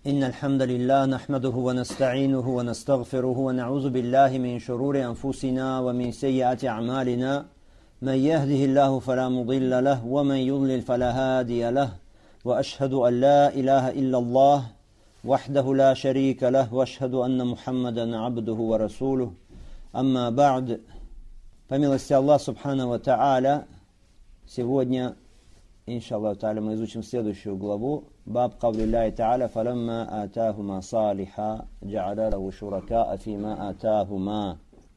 إن الحمد لله نحمده ونستعينه ونستغفره ونعوذ بالله من شرور أنفسنا ومن سيئات أعمالنا من يهده الله فلا مضل له ومن يضلل فلا هادي له وأشهد أن لا إله إلا الله وحده لا شريك له وأشهد أن محمدا عبده ورسوله أما بعد. По милости Аллаха Субхану ва Тааля, сегодня, иншаллаху тааля, мы изучим следующую главу. Баб кавли Аллахи Тааля, фаламма атахума салиха, джа'аля лаху шуракаа фима атахума.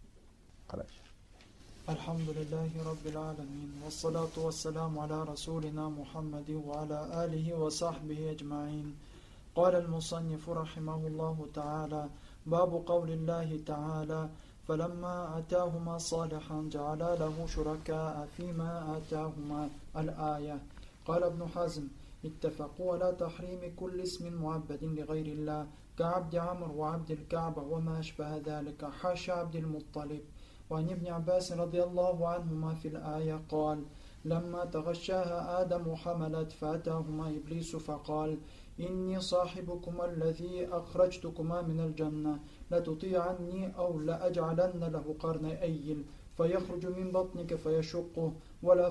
Альхамдулиллахи Раббил Аламин, вассалату вассаламу аля расулина Мухаммади ва аля алихи ва сахбихи аджмаин. قال المصنف رحمه الله تعالى: باب قول الله تعالى: فلما آتاهما صالحا جعلا له شركاء فيما آتاهما. الآية. قال ابن حزم: اتفقوا على تحريم كل اسم معبد لغير الله كعبد عمرو وعبد الكعبة وما أشبه ذلك حاشا عبد المطلب. وعن ابن عباس رضي الله عنهما في الآية قال: لما تغشاها آدم حملت فأتاهما إبليس فقال: إني صاحبكما الذي أخرجتكما من الجنة لتطيعني أو لأجعلن له قرن أيل فيخرج من بطنك فيشقه ولا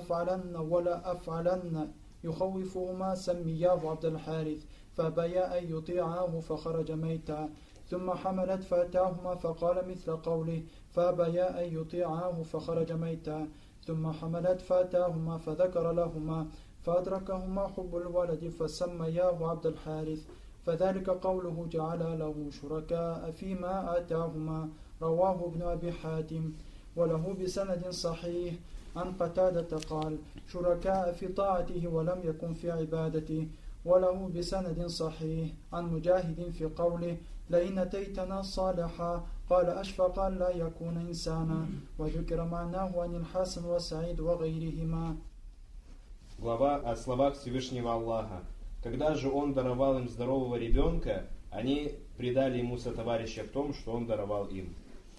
أفعلن يخوفهما سمياه عبد الحارث فأبيا أن يطيعاه فخرج ميتا. ثم حملت فأتاهما فقال مثل قوله فأبيا أن يطيعاه فخرج ميتا. ثم حملت فأتاهما فذكر لهما فأدركهما حب الولد فسمياه عبد الحارث فذلك قوله جعل له شركاء فيما آتاهما. رواه ابن أبي حاتم وله بسند صحيح عن قتادة قال: شركاء في طاعته ولم يكن في عبادته. وله بسند صحيح عن مجاهد في قوله: لئن أتيتنا صالحا قال أشفق أن لا يكون إنسانا. وذكر معناه عن الحسن وسعيد وغيرهما. Глава о словах Всевышнего Аллаха. Когда же Он даровал им здорового ребенка, они предали Ему сотоварища в том, что Он даровал им.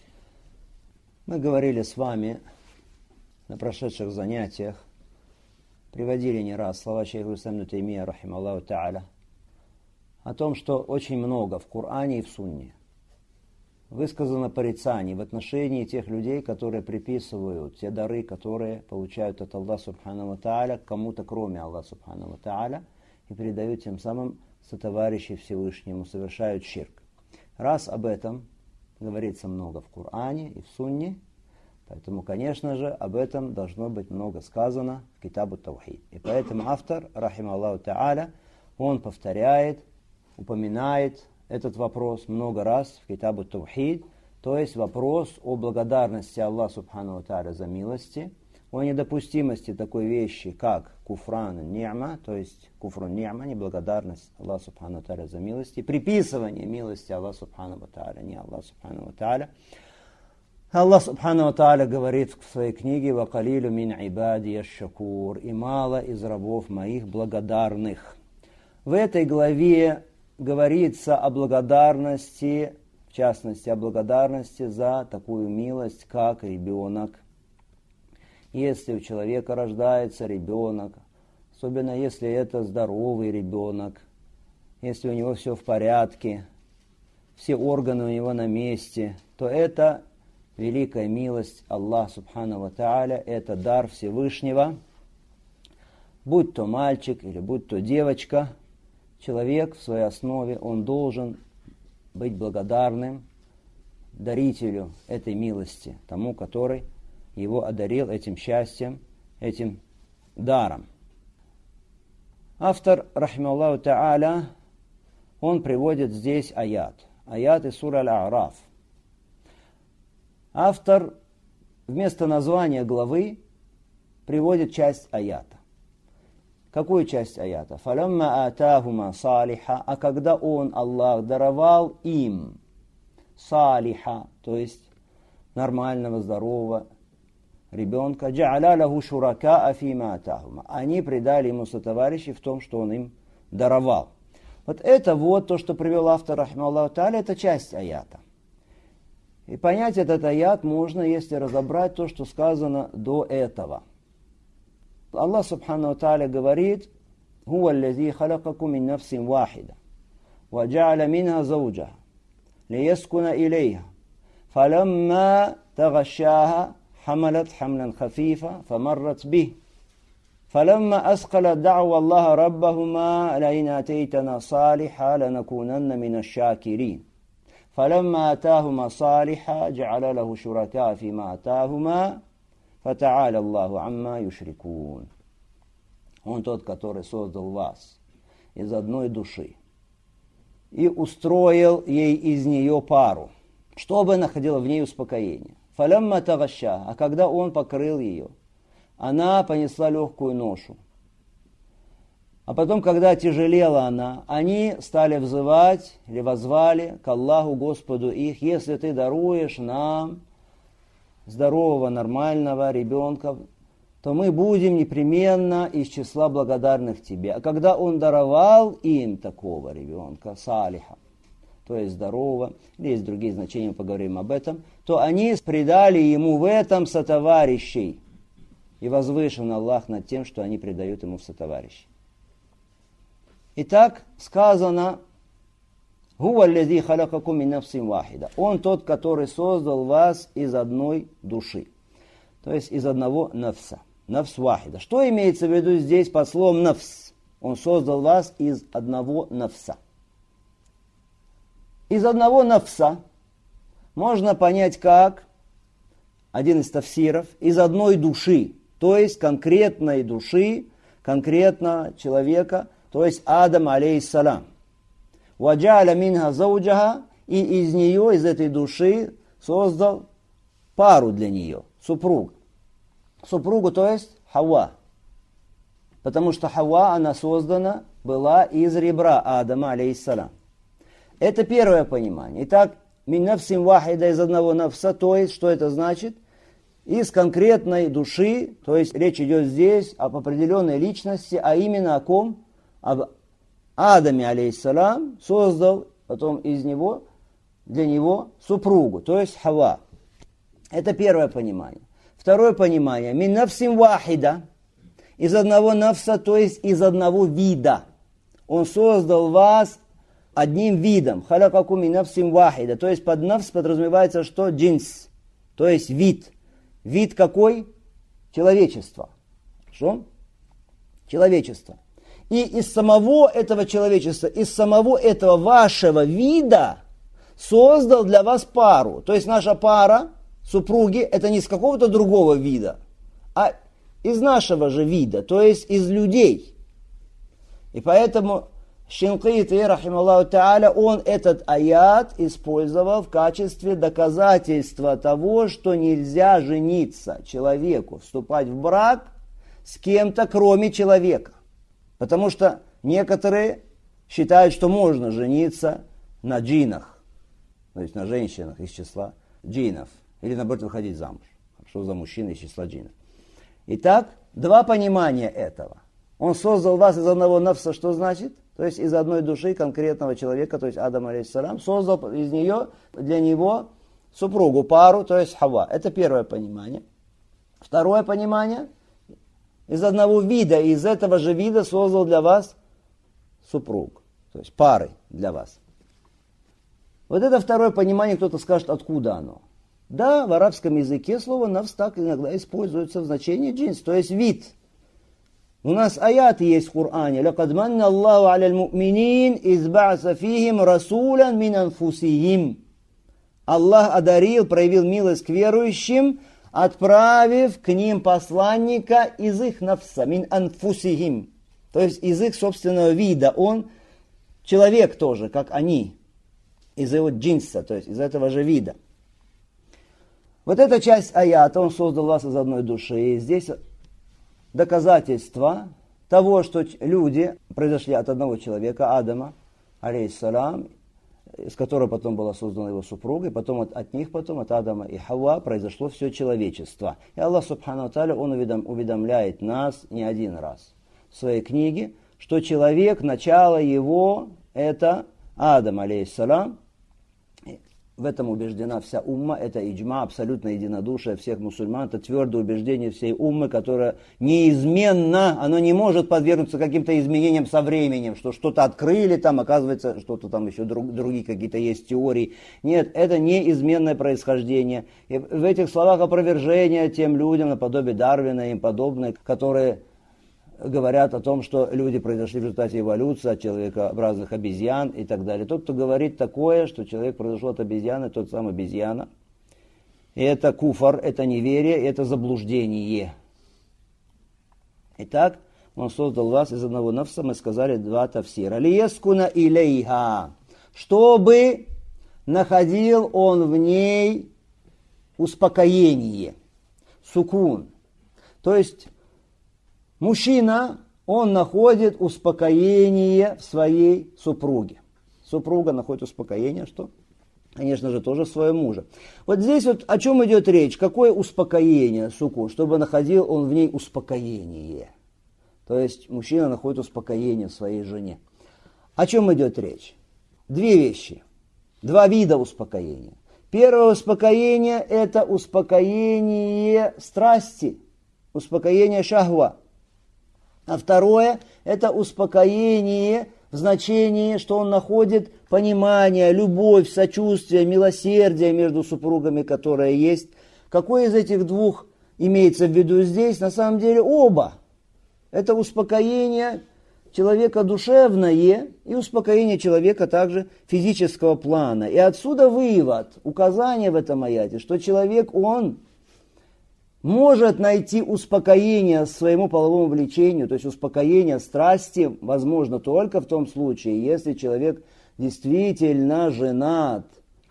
Мы говорили с вами на прошедших занятиях, приводили не раз слова шейха ибн Таймия, рахималлаху та'аля, о том, что очень много в Коране и в Сунне высказано порицаний в отношении тех людей, которые приписывают те дары, которые получают от Аллаха Субхану ва Тааля, кому-то кроме Аллаха Субхану ва Тааля, и передают тем самым сотоварищей Всевышнему, совершают ширк. Раз об этом говорится много в Коране и в Сунне, поэтому, конечно же, об этом должно быть много сказано в Китабу Таухид. И поэтому автор, рахималлаху та'аля, он повторяет, упоминает этот вопрос много раз в Китабу Таухид, то есть вопрос о благодарности Аллаха Субхану ва Тааля за милости, о недопустимости такой вещи, как куфран ни'ма, то есть куфрун ни'ма, неблагодарность Аллаха Субхану ва Тааля за милости, приписывание милости Аллаха Субхану ва Тааля, не Аллаха Субхану ва Тааля. Аллах Субхану ва Тааля говорит в своей книге: «Вакалилю мин ибади аш-шакур», и мало из рабов моих благодарных. В этой главе говорится о благодарности, в частности, о благодарности за такую милость, как ребенок. Если у человека рождается ребенок, особенно если это здоровый ребенок, если у него все в порядке, все органы у него на месте, то это великая милость Аллаха Субхану ва Тааля, это дар Всевышнего. Будь то мальчик или будь то девочка, человек в своей основе, он должен быть благодарным дарителю этой милости, тому, который его одарил этим счастьем, этим даром. Автор, рахималлаху та'аля, он приводит здесь аят из суры Аль-А'раф. Автор вместо названия главы приводит часть аята. Какую часть аята? «Фалямма атахума салиха», а когда Он, Аллах, даровал им салиха, то есть нормального, здорового ребенка, «джа'аля лаху шуракаа фима атахума», они предали ему сотоварищей в том, что Он им даровал. Вот это вот то, что привел автор, рахималлаху та'аля, это часть аята. И понять этот аят можно, если разобрать то, что сказано до этого. Аллах Субхану ва Тааля говорит: «Хуа аллази халакакум мин нафсин вахида, وجعل منها زوجها ليسكن إليها فلما تغشاها حملت حملا خفيفا فمرت به فلما أثقلت دعوا الله ربهما لئن آتيتنا صالحا لنكونن من الشاكرين فلما آتاهما صالحا جعل له شركاء فيما آتاهما فتعالى الله عما يشركون. Он тот, который создал вас из одной души и устроил ей из нее пару, чтобы находила в ней успокоение. Фалямма тагаща, а когда он покрыл ее, она понесла легкую ношу. А потом, когда тяжелела она, они стали взывать или воззвали к Аллаху Господу их: если ты даруешь нам здорового, нормального ребенка, то мы будем непременно из числа благодарных тебе. А когда он даровал им такого ребенка, салиха, то есть здорового, или есть другие значения, мы поговорим об этом, то они предали ему в этом сотоварищей. И возвышен Аллах над тем, что они предают ему в сотоварищи. Итак, сказано: «Хуа аллази халакакум мин нафсин вахида». Он тот, который создал вас из одной души, то есть из одного нафса. Нафс вахида. Что имеется в виду здесь под словом нафс? Он создал вас из одного нафса. Из одного нафса можно понять как один из тафсиров: из одной души, то есть конкретной души, конкретного человека, то есть Адам алейхиссалам. «Ваджа'аля минха зауджаха», и из нее, из этой души, создал пару для нее, супругу. Супругу, то есть Хавва. Потому что Хавва, она создана была из ребра Адама алейхиссалам. Это первое понимание. Итак, мин нафсин вахида, из одного нафса, то есть, что это значит? Из конкретной души, то есть речь идет здесь об определенной личности, а именно о ком? Об Адаме алейхиссалам, создал потом из него, для него супругу, то есть Хавва. Это первое понимание. Второе понимание. Мин нафсин вахида, из одного нафса, то есть из одного вида. Он создал вас одним видом. Халакакум мин нафсин вахида, то есть под нафс подразумевается что? Джинс, то есть вид. Вид какой? Человечество. Что? Человечество. И из самого этого человечества, из самого этого вашего вида создал для вас пару. То есть наша пара, супруги, это не из какого-то другого вида, а из нашего же вида, то есть из людей. И поэтому Шинкити, рахималлаху та'аля, он этот аят использовал в качестве доказательства того, что нельзя жениться человеку, вступать в брак с кем-то, кроме человека. Потому что некоторые считают, что можно жениться на джиннах, то есть на женщинах из числа джиннов, или наоборот выходить замуж, что за мужчина из числа джиннов. Итак, два понимания этого. Он создал вас из одного нафса, что значит? То есть из одной души конкретного человека, то есть Адам алейхиссалам, создал из нее, для него супругу, пару, то есть Хавва. Это первое понимание. Второе понимание: из одного вида, из этого же вида создал для вас супруг, то есть пары для вас. Вот это второе понимание, кто-то скажет, откуда оно. Да, в арабском языке слово «нафс» так иногда используется в значении джинс, то есть вид. У нас аяты есть в Коране. «Лакад манна Аллаху аля аль-му'минин из ба'са фихим расулян мин анфусихим». Аллах одарил, проявил милость к верующим, отправив к ним посланника из их нафса, мин анфусихим, то есть из их собственного вида. Он человек тоже, как они, из его джинса, то есть из этого же вида. Вот эта часть аята, он создал вас из одной души. И здесь доказательство того, что люди произошли от одного человека, Адама, алейхиссалам, из которого потом была создана его супруга, и потом от них, потом от Адама и Хавва произошло все человечество. И Аллах Субхану Тааля, он уведомляет нас не один раз в своей книге, что человек, начало его, это Адам, алейхиссалам, в этом убеждена вся умма, это иджма, абсолютное единодушие всех мусульман, это твердое убеждение всей уммы, которое неизменно, оно не может подвергнуться каким-то изменениям со временем, что что-то открыли, там оказывается, что-то там еще другие какие-то есть теории. Нет, это неизменное происхождение. И в этих словах опровержение тем людям, наподобие Дарвина и им подобных, которые говорят о том, что люди произошли в результате эволюции от человекообразных обезьян и так далее. Тот, кто говорит такое, что человек произошел от обезьяны, тот сам обезьяна. И это куфар, это неверие, это заблуждение. Итак, он создал вас из одного нафса, мы сказали два тафсира. Лиескуна илейха, чтобы находил он в ней успокоение, сукун. То есть мужчина, он находит успокоение в своей супруге. Супруга находит успокоение, что? Конечно же, тоже в своем муже. Вот здесь вот о чем идет речь? Какое успокоение, сукун? Чтобы находил он в ней успокоение. То есть мужчина находит успокоение в своей жене. О чем идет речь? Две вещи. Два вида успокоения. Первое успокоение – это успокоение страсти, успокоение шахва. А второе – это успокоение в значении, что он находит понимание, любовь, сочувствие, милосердие между супругами, которое есть. Какое из этих двух имеется в виду здесь? На самом деле оба. Это успокоение человека душевное и успокоение человека также физического плана. И отсюда вывод, указание в этом аяте, что человек, он может найти успокоение своему половому влечению, то есть успокоение страсти, возможно только в том случае, если человек действительно женат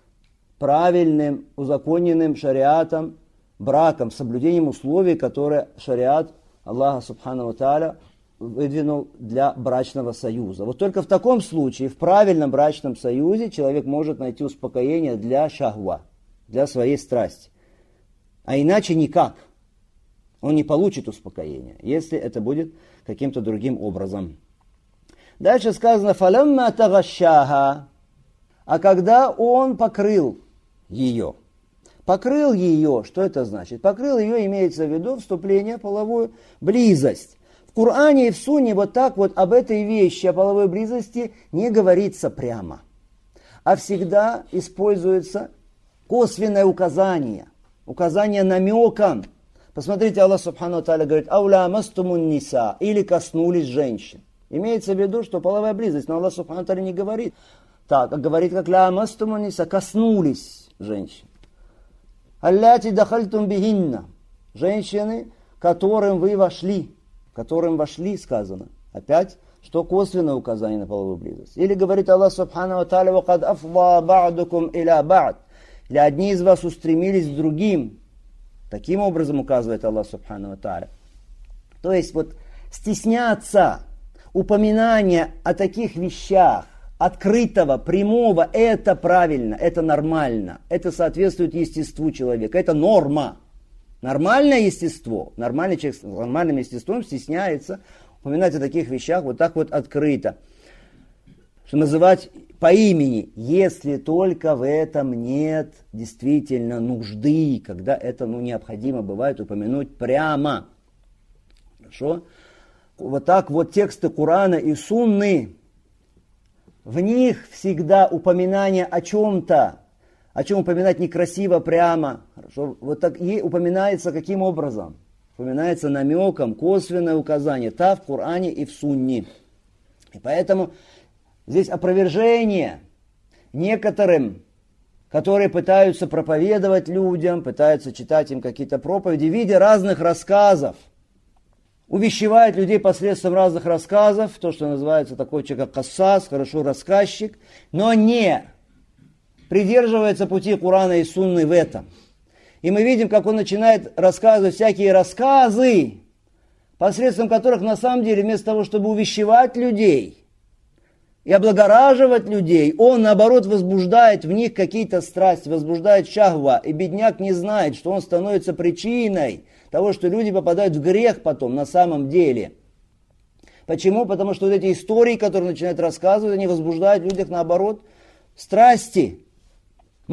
правильным, узаконенным шариатом, браком, соблюдением условий, которые шариат Аллаха Субхану ва Тааля выдвинул для брачного союза. Вот только в таком случае, в правильном брачном союзе, человек может найти успокоение для шахва, для своей страсти. А иначе никак. Он не получит успокоения, если это будет каким-то другим образом. Дальше сказано, «Фалямма тагашшаха», а когда он покрыл ее. Покрыл ее, что это значит? Покрыл ее, имеется в виду вступление в половую близость. В Коране и в Сунне вот так вот об этой вещи, о половой близости, не говорится прямо, а всегда используется косвенное указание, указание намеком. Посмотрите, Аллах Субхану ва Тааля говорит, «Ауля мастумун ниса», или коснулись женщин. Имеется в виду, что половая близость, но Аллах Субхану ва Тааля не говорит так, а говорит, как «Ля мастумун ниса», коснулись женщин. «Алляти дахальтум бихинна», женщины, которым вы вошли, которым вошли, сказано. Опять, что косвенное указание на половую близость. Или говорит Аллах Субхану ва Тааля, «Вакад афва ба'дукум иля ба'д», или одни из вас устремились к другим. Таким образом указывает Аллах Субхану ва Тааля. То есть вот стесняться упоминания о таких вещах, открытого, прямого, это правильно, это нормально, это соответствует естеству человека, это норма. Нормальное естество, нормальный человек с нормальным естеством стесняется упоминать о таких вещах вот так вот открыто. Что называть по имени, если только в этом нет действительно нужды, когда это необходимо бывает упомянуть прямо. Хорошо? Вот так вот тексты Корана и Сунны, в них всегда упоминание о чем-то, о чем упоминать некрасиво прямо. Хорошо? Вот так и упоминается каким образом? Упоминается намеком, косвенное указание, в Коране и в Сунне. И поэтому здесь опровержение некоторым, которые пытаются проповедовать людям, пытаются читать им какие-то проповеди в виде разных рассказов. Увещевает людей посредством разных рассказов, то, что называется такой человек, как кассас, хорошо рассказчик, но не придерживается пути Корана и Сунны в этом. И мы видим, как он начинает рассказывать всякие рассказы, посредством которых на самом деле вместо того, чтобы увещевать людей и облагораживать людей, он наоборот возбуждает в них какие-то страсти, возбуждает шахва, и бедняк не знает, что он становится причиной того, что люди попадают в грех потом на самом деле. Почему? Потому что вот эти истории, которые начинают рассказывать, они возбуждают в людях наоборот страсти.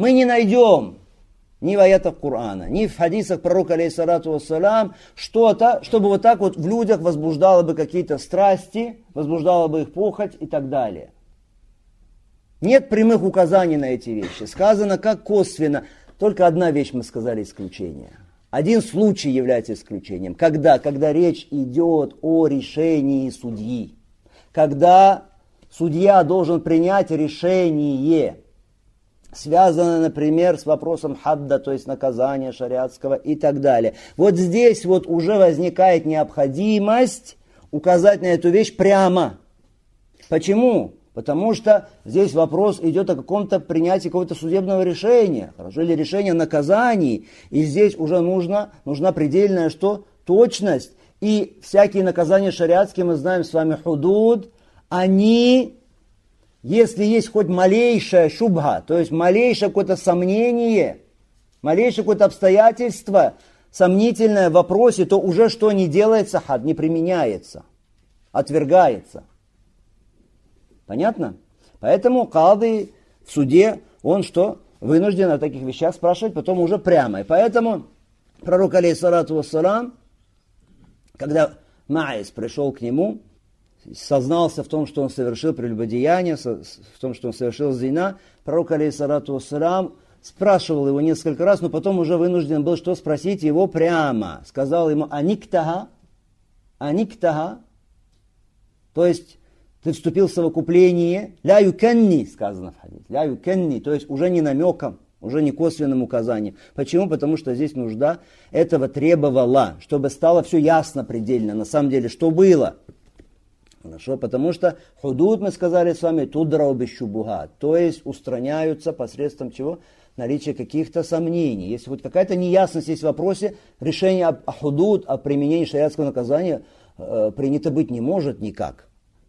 Мы не найдем ни в аятах Корана, ни в хадисах пророка, алейхиссалату вассалям, что-то, чтобы вот так вот в людях возбуждало бы какие-то страсти, возбуждало бы их похоть и так далее. Нет прямых указаний на эти вещи. Сказано как косвенно. Только одна вещь мы сказали исключение. Один случай является исключением. Когда? Когда речь идет о решении судьи. Когда судья должен принять решение, связанное, например, с вопросом хадда, то есть наказания шариатского и так далее. Вот здесь вот уже возникает необходимость указать на эту вещь прямо. Почему? Потому что здесь вопрос идет о каком-то принятии какого-то судебного решения, хорошо, или решения о наказании. И здесь уже нужна предельная что? Точность. И всякие наказания шариатские, мы знаем с вами худуд, они, если есть хоть малейшая шубха, то есть малейшее какое-то сомнение, малейшее какое-то обстоятельство сомнительное в вопросе, то уже что не делается, хад не применяется, отвергается. Понятно? Поэтому кады в суде, он что? Вынужден о таких вещах спрашивать потом уже прямо. И поэтому пророк, алейхиссалату вассалам, когда Маис пришел к нему, сознался в том, что он совершил прелюбодеяние, в том, что он совершил зина, пророк, алейхиссалату вассалам, спрашивал его несколько раз, но потом уже вынужден был что спросить его прямо. Сказал ему аниктага, то есть ты вступил в совокупление, ля юканни, сказано в хадисе, ля юканни, то есть уже не намеком, уже не косвенным указанием. Почему? Потому что здесь нужда этого требовала, чтобы стало все ясно предельно, на самом деле, что было. Хорошо, потому что худуд, мы сказали с вами, тудрау бишшубухат, то есть устраняются посредством чего? Наличия каких-то сомнений. Если хоть какая-то неясность есть в вопросе, решение о худуд, о применении шариатского наказания принято быть не может никак.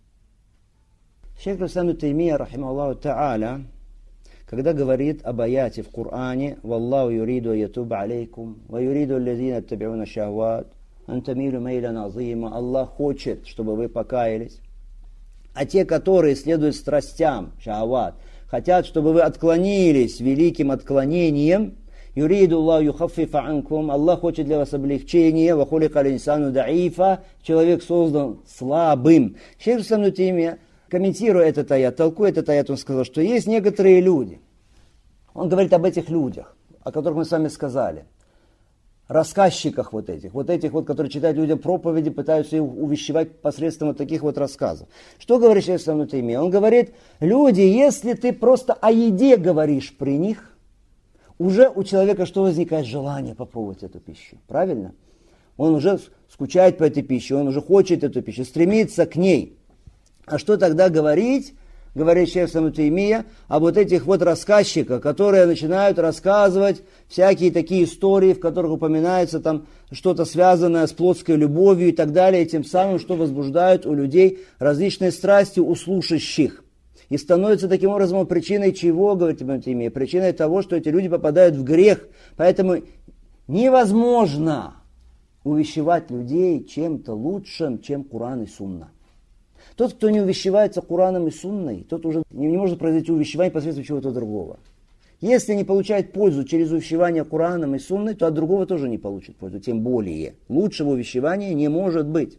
Шейх ибн Таймия, рахимахуллаху та'аля, когда говорит об аяте в Коране, «Валлаху юриду ятуб алейкум, ва юриду аллазина аттабиуна шахват, антамилю мейлян азима». Аллах хочет, чтобы вы покаялись. А те, которые следуют страстям, шахват, хотят, чтобы вы отклонились великим отклонением, юриду Аллаху юхаффифа анкум, Аллах хочет для вас облегчения, ва хулика линсану даифа, человек создан слабым. Шейх ибн Таймия, комментируя этот аят, толкуя этот аят, он сказал, что есть некоторые люди. Он говорит об этих людях, о которых мы с вами сказали. Рассказчиках вот этих, которые читают людям проповеди, пытаются их увещевать посредством вот таких вот рассказов. Что говорит Шейх ибн Таймия? Он говорит, люди, если ты просто о еде говоришь при них, уже у человека что возникает? Желание попробовать эту пищу. Правильно? Он уже скучает по этой пище, он уже хочет эту пищу, стремится к ней. А что тогда говорить, говорит шейх ибн Таймия, об вот этих вот рассказчиках, которые начинают рассказывать всякие такие истории, в которых упоминается там что-то связанное с плотской любовью и так далее, и тем самым, что возбуждают у людей различные страсти у слушающих. И становится таким образом причиной чего, говорит ибн Таймия, причиной того, что эти люди попадают в грех. Поэтому невозможно увещевать людей чем-то лучшим, чем Куран и Сунна. Тот, кто не увещевается Кураном и Сунной, тот уже не может произойти увещевание посредством чего-то другого. Если не получает пользу через увещевание Кураном и Сунной, то от другого тоже не получит пользу, тем более. Лучшего увещевания не может быть.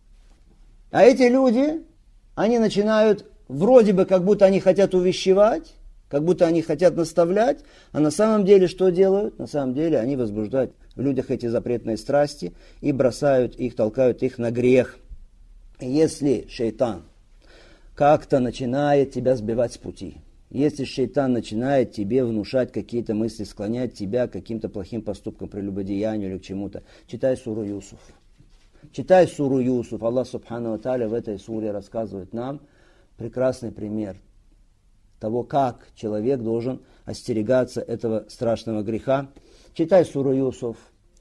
А эти люди, они начинают, вроде бы, как будто они хотят увещевать, как будто они хотят наставлять, а на самом деле что делают? На самом деле они возбуждают в людях эти запретные страсти и бросают их, толкают их на грех. Если шейтан как-то начинает тебя сбивать с пути, если шейтан начинает тебе внушать какие-то мысли, склонять тебя к каким-то плохим поступкам, прелюбодеянию или к чему-то, читай суру Юсуф. Читай суру Юсуф. Аллах Субхану ва Тааля в этой суре рассказывает нам прекрасный пример того, как человек должен остерегаться этого страшного греха. Читай суру Юсуф.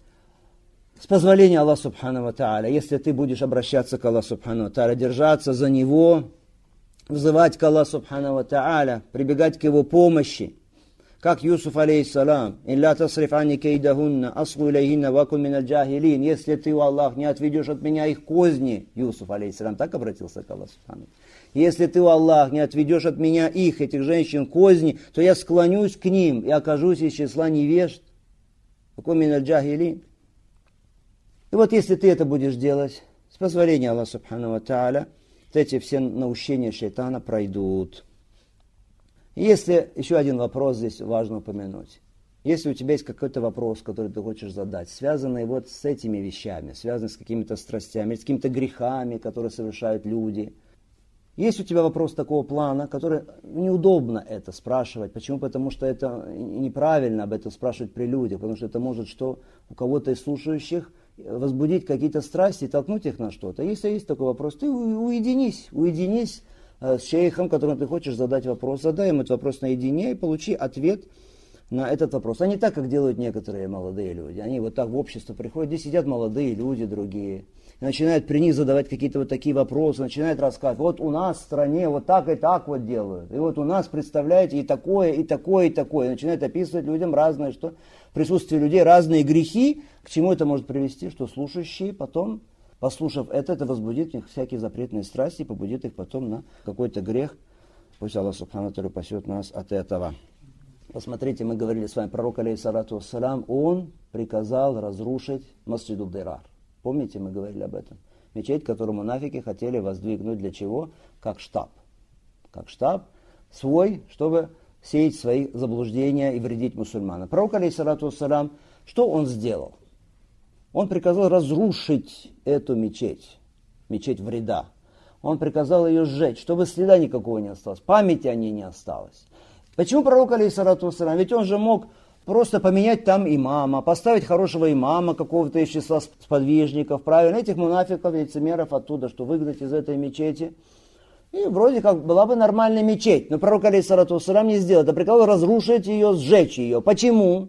С позволения Аллаха Субхану ва Тааля, если ты будешь обращаться к Аллаху Субхану ва Тааля, держаться за Него, взывать к Аллаху Субхану ва Тааля, прибегать к Его помощи, Как Юсуф алейхиссалам, «Илля тасриф анни кейдахунна, асгу илейхинна вакун миналь джахилин». Если ты, о Аллах, не отведешь от меня их козни, Юсуф алейхиссалам так обратился к Аллаху. Если ты, о Аллах, не отведешь от меня их, этих женщин, козни, то я склонюсь к ним и окажусь из числа невежд. Вакун миналь джахилин. И вот если ты это будешь делать, с позволения Аллаха Субхану ва Тааля, эти все наущения шайтана пройдут. Если, еще один вопрос здесь важно упомянуть. Если у тебя есть какой-то вопрос, который ты хочешь задать, связанный вот с этими вещами, связанный с какими-то страстями, с какими-то грехами, которые совершают люди, есть у тебя вопрос такого плана, который неудобно это спрашивать. Почему? Потому что это неправильно об этом спрашивать при людях, потому что это может что у кого-то из слушающих возбудить какие-то страсти, толкнуть их на что-то. Если есть такой вопрос, ты уединись с шейхом, которому ты хочешь задать вопрос, задай ему этот вопрос наедине и получи ответ на этот вопрос. А не так, как делают некоторые молодые люди. Они вот так в общество приходят, здесь сидят молодые люди другие, и начинают при них задавать какие-то вот такие вопросы, начинают рассказывать, вот у нас в стране вот так и так вот делают. И вот у нас, представляете, и такое, и такое, и такое. И начинают описывать людям разное, что в присутствии людей разные грехи, к чему это может привести, что слушающие потом, послушав это возбудит в них всякие запретные страсти и побудит их потом на какой-то грех. Пусть Аллах Субхану ва Тааля спасет нас от этого. Посмотрите, мы говорили с вами, пророк алейхиссалату вассалям, он приказал разрушить Масджид ад-Дирар. Помните, мы говорили об этом? Мечеть, которую мунафики хотели воздвигнуть для чего? Как штаб. Как штаб свой, чтобы сеять свои заблуждения и вредить мусульманам. Пророк алейхиссалату вассалям, что он сделал? Он приказал разрушить эту мечеть вреда. Он приказал ее сжечь, чтобы следа никакого не осталось, памяти о ней не осталось. Почему пророк, алейхиссалату вассалям? Ведь он же мог просто поменять там имама, поставить хорошего имама, какого-то из числа сподвижников, правильно, этих мунафиков, лицемеров оттуда, что выгнать из этой мечети. И вроде как была бы нормальная мечеть. Но пророк, алейхиссалату вассалям, не сделал это, приказал разрушить ее, сжечь ее. Почему?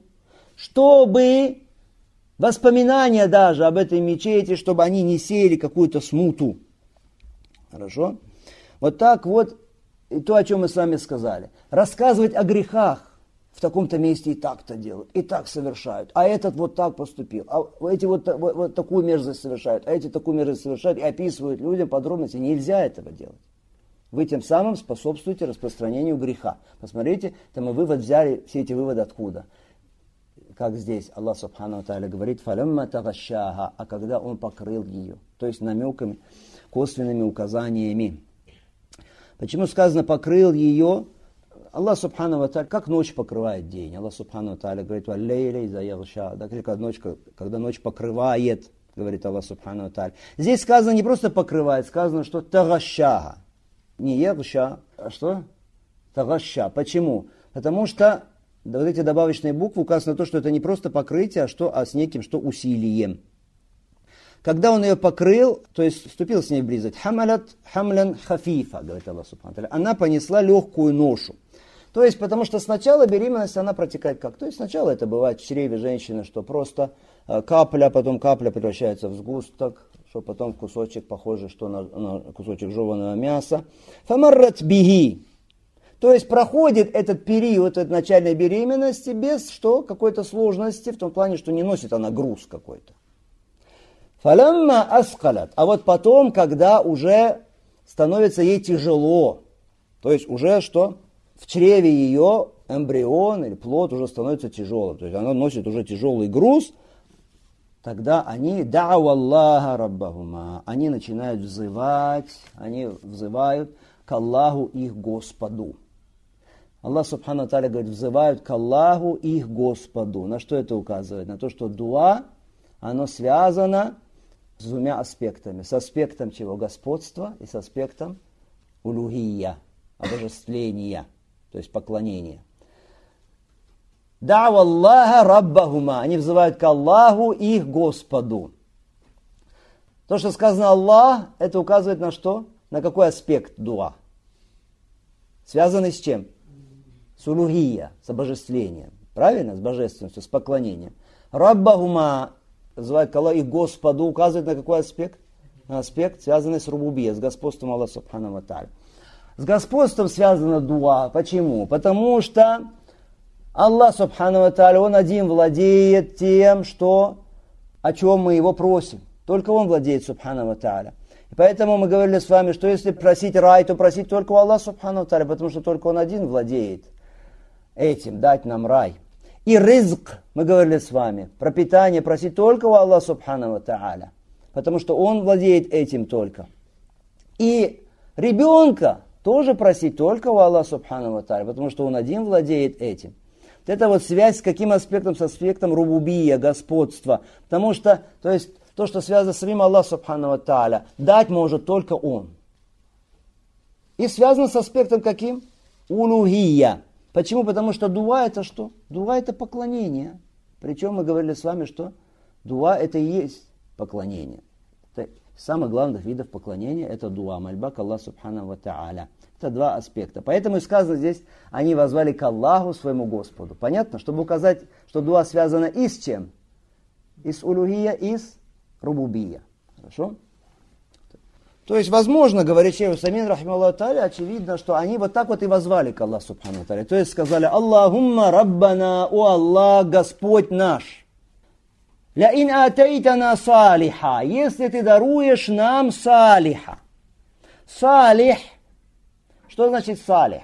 Чтобы воспоминания даже об этой мечети, чтобы они не сеяли какую-то смуту. Хорошо? Вот так вот, и то, о чем мы с вами сказали. Рассказывать о грехах в таком-то месте и так-то делают, и так совершают. А этот вот так поступил, а эти вот такую мерзость совершают, а эти такую мерзость совершают, и описывают людям подробности. Нельзя этого делать. Вы тем самым способствуете распространению греха. Посмотрите, там мы взяли все эти выводы откуда. Как здесь Аллах Субхану ва Тааля говорит, «Фалямма тагашшаха», а когда он покрыл ее, то есть намеками, косвенными указаниями. Почему сказано «покрыл ее»? Аллах Субхану ва Тааля, как ночь покрывает день. Аллах Субхану ва Тааля говорит, «Валлейля иза ягша», когда ночь покрывает, говорит Аллах Субхану ва Тааля. Здесь сказано не просто покрывает, сказано, что тагашшаха. Не ягша, а что? Тагашша. Почему? Потому что вот эти добавочные буквы указаны на то, что это не просто покрытие, а с неким усилием. Когда он ее покрыл, то есть вступил с ней в близость, хамалят хамлян хафифа, говорит Аллах Субхану ва Тааля, она понесла легкую ношу. То есть, потому что сначала беременность, она протекает как? То есть, сначала это бывает в чреве женщины, что просто капля, потом капля превращается в сгусток, что потом кусочек, похожий что на кусочек жеваного мяса. Фамаррат биги. То есть проходит этот период от начальной беременности без какой-то сложности, в том плане, что не носит она груз какой-то. Фалямма аскалят. А вот потом, когда уже становится ей тяжело, то есть уже в чреве ее эмбрион или плод уже становится тяжелым, то есть она носит уже тяжелый груз, тогда они дау Аллаха раббахума, они начинают взывают к Аллаху их Господу. Аллах Субхану ва Тааля говорит, взывают к Аллаху их Господу. На что это указывает? На то, что дуа, оно связано с двумя аспектами. С аспектом чего? Господства и с аспектом улухия, обожествления, то есть поклонения. Дау Аллаха раббахума. Они взывают к Аллаху их Господу. То, что сказано Аллах, это указывает на что? На какой аспект дуа? Связанный с чем? С улухия, с обожествлением. Правильно? С божественностью, с поклонением. Раббахума, называют Аллах их Господу, указывает на какой аспект? На аспект, связанный с рубубия, с господством Аллаха Субхану ва Тааля. С господством связана дуа. Почему? Потому что Аллах, субхану ва тааля, Он один владеет тем, о чем мы Его просим. Только Он владеет, субхану ва тааля. И поэтому мы говорили с вами, что если просить рай, то просить только у Аллаха, субхану ва тааля, потому что только Он один владеет этим, дать нам рай. И ризк, мы говорили с вами, пропитание просить только у Аллаха, субхану ва тааля, потому что Он владеет этим только. И ребенка тоже просить только у Аллаха, субхану ва тааля, потому что Он один владеет этим. Вот это вот связь с каким аспектом? С аспектом рубубия, господства. Потому что, то есть, то, что связано с самим Аллахом, субхану ва тааля, дать может только Он. И связано с аспектом каким? Улухия. Почему? Потому что дуа это что? Дуа это поклонение. Причем мы говорили с вами, что дуа это и есть поклонение. Это самый главный видов поклонения это дуа, мольба к Аллаху субхану ва тааля. Это два аспекта. Поэтому и сказано здесь, они воззвали к Аллаху, своему Господу. Понятно? Чтобы указать, что дуа связана и с чем? И с улухия, и с рубубия. Хорошо? То есть, возможно, говорит шейх Усаймин, рахимахуллаху тааля, очевидно, что они вот так вот и воззвали к Аллаху субхану ва тааля. То есть сказали: Аллахумма раббана, о Аллах, Господь наш. Ля ин атайтана салиха, если ты даруешь нам салиха. Салих. Что значит салих?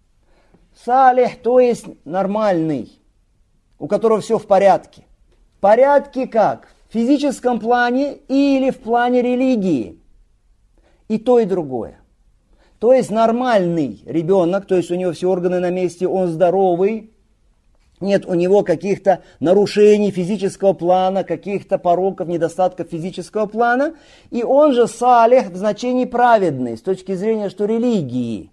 Салих, то есть нормальный, у которого все в порядке. В порядке как? В физическом плане или в плане религии. И то, и другое. То есть нормальный ребенок, то есть у него все органы на месте, он здоровый, нет у него каких-то нарушений физического плана, каких-то пороков, недостатков физического плана. И он же салих в значении праведный, с точки зрения, что религии.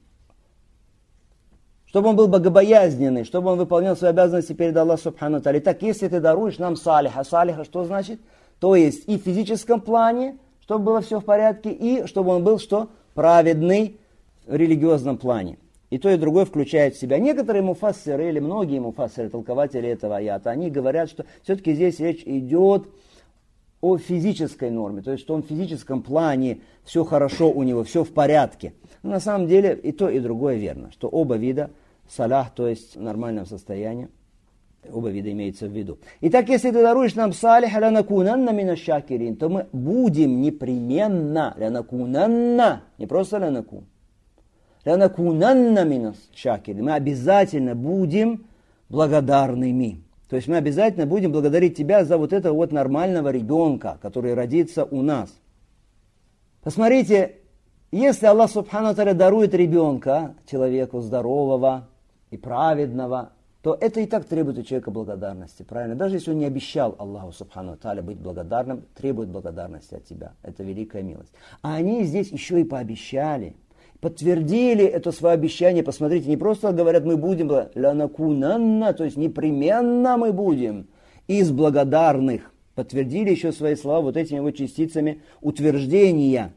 Чтобы он был богобоязненный, чтобы он выполнял свои обязанности перед Аллахом субхану тааля. Так, если ты даруешь нам салиха, салиха что значит? То есть и в физическом плане, чтобы было все в порядке, и чтобы он был что? Праведный в религиозном плане. И то, и другое включает в себя. Некоторые муфассиры, или многие муфассиры, толкователи этого аята, они говорят, что все-таки здесь речь идет о физической норме, то есть что он в физическом плане все хорошо у него, все в порядке. Но на самом деле и то, и другое верно, что оба вида салях, то есть в нормальном состоянии, оба вида имеются в виду. Итак, если ты даруешь нам салих, лянакунанна минашшакирин, то мы будем непременно, лянакунанна, не просто лянакун, лянакунанна минашшакирин, мы обязательно будем благодарными. То есть мы обязательно будем благодарить тебя за вот этого вот нормального ребенка, который родится у нас. Посмотрите, если Аллах субхану тааля дарует ребенка, человеку здорового и праведного, то это и так требует у человека благодарности, правильно? Даже если он не обещал Аллаху субхану тааля быть благодарным, требует благодарности от тебя. Это великая милость. А они здесь еще и пообещали, подтвердили это свое обещание. Посмотрите, не просто говорят, мы будем, лянакунанна, то есть непременно мы будем из благодарных. Подтвердили еще свои слова вот этими вот частицами утверждения.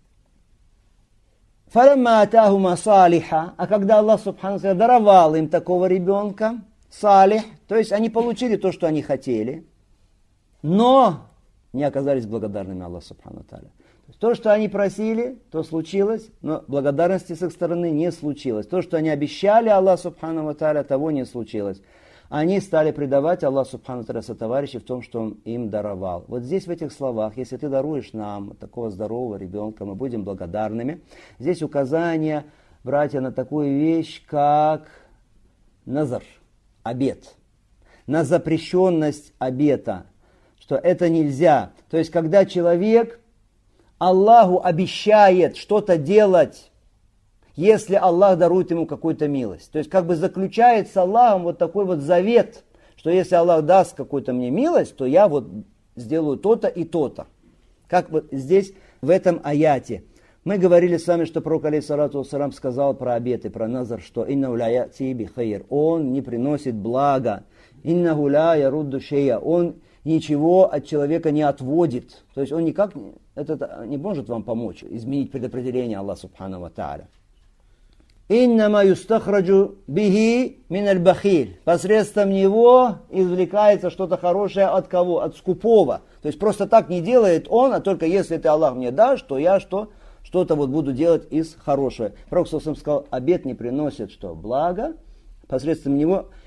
Фарамма атахума салиха, а когда Аллах субхану тааля даровал им такого ребенка, салих, то есть они получили то, что они хотели, но не оказались благодарными Аллаху субхану тааля. То, что они просили, то случилось, но благодарности с их стороны не случилось. То, что они обещали Аллаху субхану ва тааля, того не случилось. Они стали предавать Аллаху субхану тааля сотоварищей в том, что Он им даровал. Вот здесь в этих словах, если ты даруешь нам такого здорового ребенка, мы будем благодарными. Здесь указание, братья, на такую вещь, как назар, обет. На запрещенность обета, что это нельзя. То есть, когда человек Аллаху обещает что-то делать, если Аллах дарует ему какую-то милость. То есть как бы заключает с Аллахом вот такой вот завет, что если Аллах даст какую-то мне милость, то я вот сделаю то-то и то-то. Как вот здесь в этом аяте. Мы говорили с вами, что пророк алейхиссалату вассалам сказал про обеты, про назар, что «Иннаху ля я'ти би хайр», он не приносит блага, «Иннаху ля ярудду шейя», он ничего от человека не отводит. То есть он никак не может вам помочь изменить предопределение Аллаха субхану ва тааля. «Иннама юстахраджу бихи мин аль-бахиль». Посредством него извлекается что-то хорошее от кого? От скупого. То есть просто так не делает он, а только если ты, Аллах, мне дашь, то я что-то вот буду делать из хорошего. Пророк сказал, обет не приносит что? Благо. Посредством него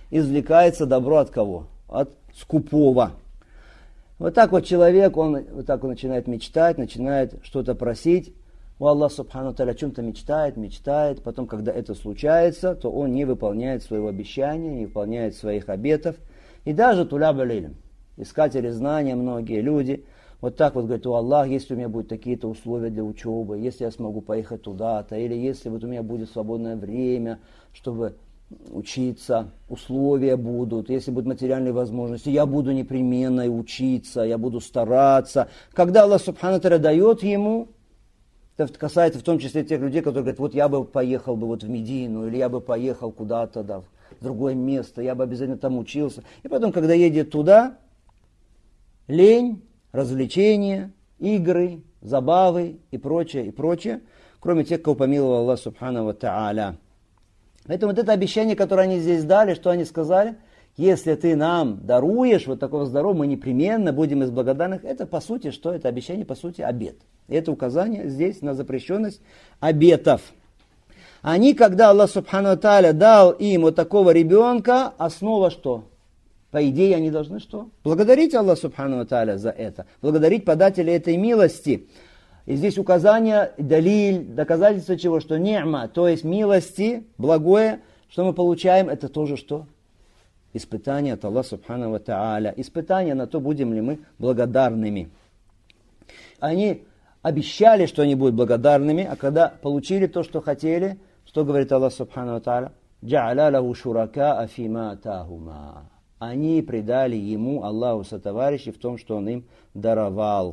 извлекается добро от кого? От скупого. Вот так вот человек, он начинает мечтать, начинает что-то просить. У Аллаха Субхану Тааля о чем-то мечтает. Потом, когда это случается, то он не выполняет своего обещания, не выполняет своих обетов. И даже туляба лилим, искатели знания, многие люди, вот так вот говорят: о Аллах, если у меня будут такие-то условия для учебы, если я смогу поехать туда-то, или если вот у меня будет свободное время, чтобы учиться, условия будут, если будут материальные возможности, я буду непременно учиться, я буду стараться. Когда Аллах Субхану Тааля дает ему, это касается в том числе тех людей, которые говорят: вот я бы поехал бы вот в Медину, или я бы поехал куда-то, да, в другое место, я бы обязательно там учился. И потом, когда едет туда, лень, развлечения, игры, забавы и прочее, кроме тех, кого помиловал Аллах Субхану ва Тааля. Поэтому вот это обещание, которое они здесь дали, что они сказали: если ты нам даруешь вот такого здоровья, мы непременно будем из благодарных. Это по сути что? Это обещание, по сути, обет. И это указание здесь на запрещенность обетов. Они, когда Аллах Субхану ва Тааля дал им вот такого ребенка, основа что? По идее, они должны что? Благодарить Аллах Субхану ва Тааля за это. Благодарить подателя этой милости. И здесь указание, далиль, доказательство чего? Что ни'ма, то есть милости, благое, что мы получаем, это тоже что? Испытание от Аллаха Субхану ва Тааля. Испытание на то, будем ли мы благодарными. Они обещали, что они будут благодарными, а когда получили то, что хотели, что говорит Аллах Субхану ва Тааля? «Джа'аля лаху шуракаа фима атахума». Они предали ему, Аллаху, сотоварищей в том, что он им даровал.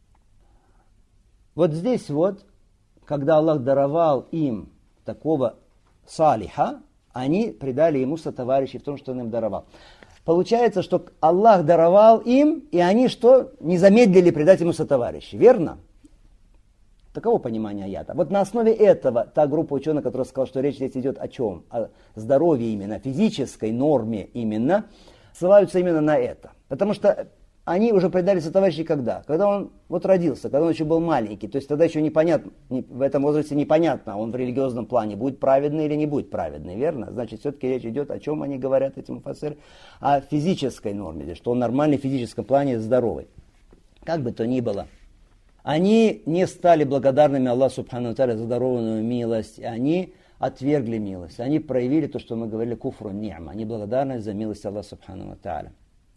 Вот здесь вот, когда Аллах даровал им такого салиха, они предали ему сотоварищей в том, что он им даровал. Получается, что Аллах даровал им, и они что? Не замедлили предать ему сотоварищей. Верно? Таково понимание аята. Вот на основе этого та группа ученых, которая сказала, что речь здесь идет о чем? О здоровье именно, о физической норме именно, ссылаются именно на это. Потому что они уже предали сотоварищей когда? Когда он вот родился, когда он еще был маленький. То есть тогда еще непонятно, в этом возрасте непонятно, он в религиозном плане будет праведный или не будет праведный, верно? Значит, все-таки речь идет о чем они говорят, эти муфассиры? О физической норме, что он нормальный в физическом плане, здоровый. Как бы то ни было. Они не стали благодарными Аллаху Субхану ва Тааля за дарованную милость. Они отвергли милость. Они проявили то, что мы говорили, куфру ни'ма. Они благодарны за милость Аллаха Субхану ва Тааля.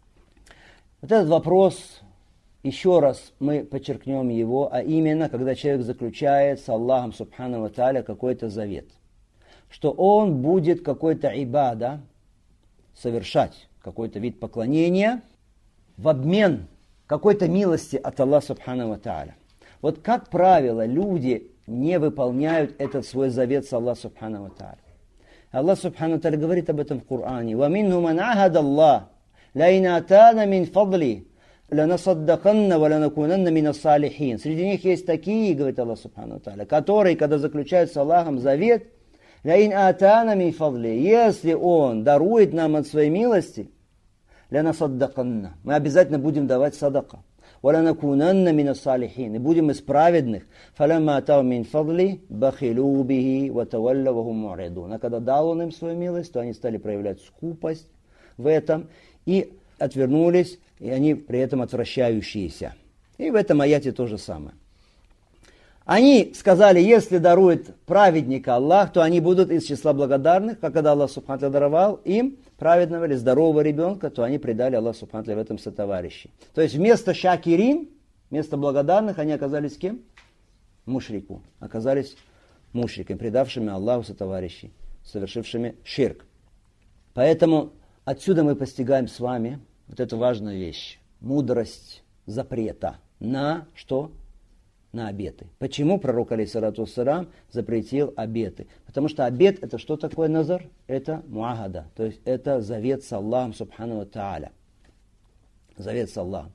Вот этот вопрос, еще раз мы подчеркнем его, а именно, когда человек заключает с Аллахом Субхану ва Тааля какой-то завет. Что он будет какой-то ибада совершать, какой-то вид поклонения в обмен какой-то милости от Аллаха Субхану ва Тааля. Вот как правило, люди не выполняют этот свой завет с Аллахом Субхану ва Тааля. Аллах Субхану ва Тааля говорит об этом в Коране. وَمِنْهُ مَنْ عَهَدَ اللَّهِ لَإِنْ آتَانَ مِنْ فَضْلِهِ لَنَصَدَّقَنَّ وَلَنَكُونَنَّ مِنَ الصَّالِحِينَ. Среди них есть такие, говорит Аллах Субхану ва Тааля, которые, когда заключают с Аллахом завет, لَإِنْ آتَانَ مِنْ فَضْلِهِ, если Он дарует нам от своей милости, لَنَصَدَّقَنَّ, мы обязательно будем давать садака. وَلَنَكُونَنَّ مِنَ الصَّالِحِينَ, и будем из праведных. فَلَمَّا أَتَوْا مِنْ فَضْلِهِ بَخِلُوا بِهِ وَتَوَلَّوْا وَهُمْ مُعْرِضُونَ. А когда дал Он им свою милость, то они стали проявлять скупость в этом и отвернулись, и они при этом отвращающиеся. И в этом аяте то же самое. Они сказали, если дарует праведника Аллах, то они будут из числа благодарных, а когда Аллах Субхану ва Тааля даровал им праведного или здорового ребенка, то они предали Аллаху Субхану ва Тааля в этом сотоварищи. То есть вместо шакирин, вместо благодарных, они оказались кем? Мушрику. Оказались мушриками, предавшими Аллаху сотоварищей, совершившими ширк. Поэтому отсюда мы постигаем с вами вот эту важную вещь. Мудрость запрета на что? На обеты. Почему пророк, алейхиссалату вассалям, запретил обеты? Потому что обет это что такое назар? Это муахада, то есть это завет с Аллахом Субхану ва Тааля. Завет с Аллахом.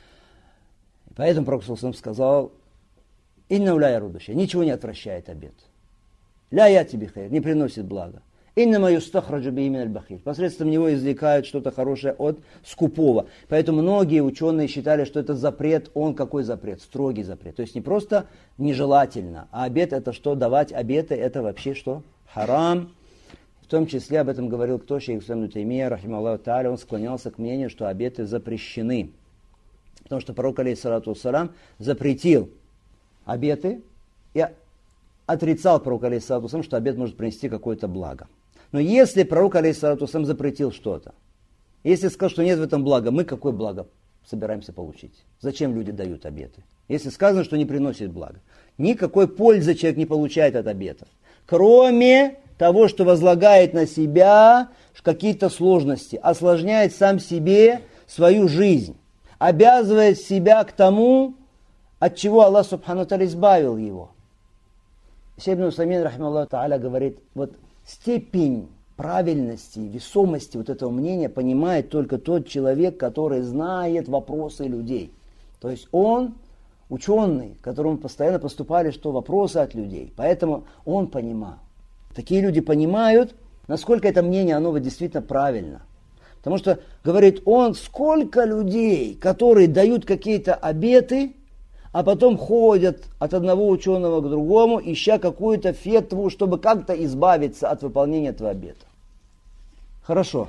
Поэтому пророк сказал, инна ля ярудуша, ничего не отвращает обет. Ля яти бихайр, не приносит блага. Иннама юстахраджу би мин аль-бахиль. Посредством него извлекают что-то хорошее от скупого. Поэтому многие ученые считали, что этот запрет, он какой запрет? Строгий запрет. То есть не просто нежелательно, а обет это что? Давать обеты это вообще что? Харам. В том числе об этом говорил кто? Шейх ибн Таймия, рахимахуллаху тааля, он склонялся к мнению, что обеты запрещены. Потому что пророк, алейхиссалату вассалям, запретил обеты и отрицал пророк, алейхиссалату вассалям, что обет может принести какое-то благо. Но если пророк, алейхиссалату вассалям, запретил что-то, если сказал, что нет в этом блага, мы какое благо собираемся получить? Зачем люди дают обеты? Если сказано, что не приносит блага. Никакой пользы человек не получает от обетов. Кроме того, что возлагает на себя какие-то сложности, осложняет сам себе свою жизнь, обязывает себя к тому, от чего Аллах субхану ва тааля избавил его. Шейх ибн Усаймин, рахимахуллаху тааля, говорит, вот степень правильности, весомости вот этого мнения понимает только тот человек, который знает вопросы людей. То есть он ученый, к которому постоянно поступали что вопросы от людей. Поэтому он понимал. Такие люди понимают, насколько это мнение, оно действительно правильно. Потому что, говорит он, сколько людей, которые дают какие-то обеты, а потом ходят от одного ученого к другому, ища какую-то фетву, чтобы как-то избавиться от выполнения этого обета. Хорошо.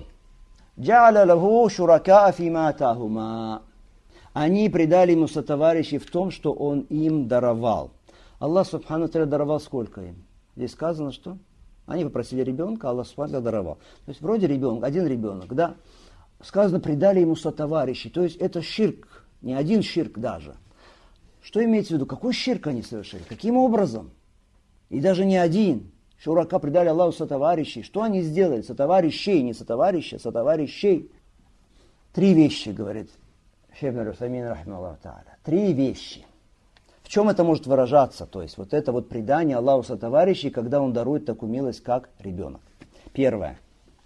Они предали ему сотоварищей в том, что он им даровал. Аллах субхану ва тааля даровал сколько им? Здесь сказано, что они попросили ребенка, Аллах субхану ва тааля даровал. То есть вроде ребенок, один ребенок, да? Сказано, предали ему сотоварищей. То есть это ширк, не один ширк даже. Что имеется в виду? Какой ширк они совершили? Каким образом? И даже не один. Шурака предали Аллаху сотоварищей. Что они сделали? Сотоварищей, не сотоварища, сотоварищей. 3 вещи, говорит Шейх ибн Усаймин, рахимахуллаху тааля. 3 вещи. В чем это может выражаться? То есть вот это вот предание Аллаху сотоварищей, когда он дарует такую милость, как ребенок. Первое.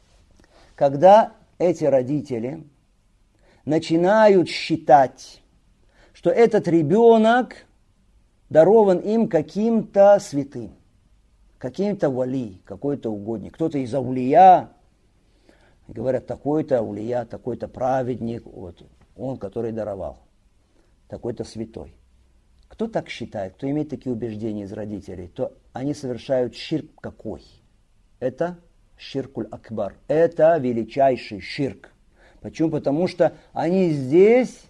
Когда эти родители начинают считать, что этот ребенок дарован им каким-то святым, каким-то вали, какой-то угодник, кто-то из аулия, говорят, такой-то аулия, такой-то праведник, вот, он, который даровал, такой-то святой. Кто так считает, кто имеет такие убеждения из родителей, то они совершают ширк какой? Это ширкуль акбар, это величайший ширк. Почему? Потому что они здесь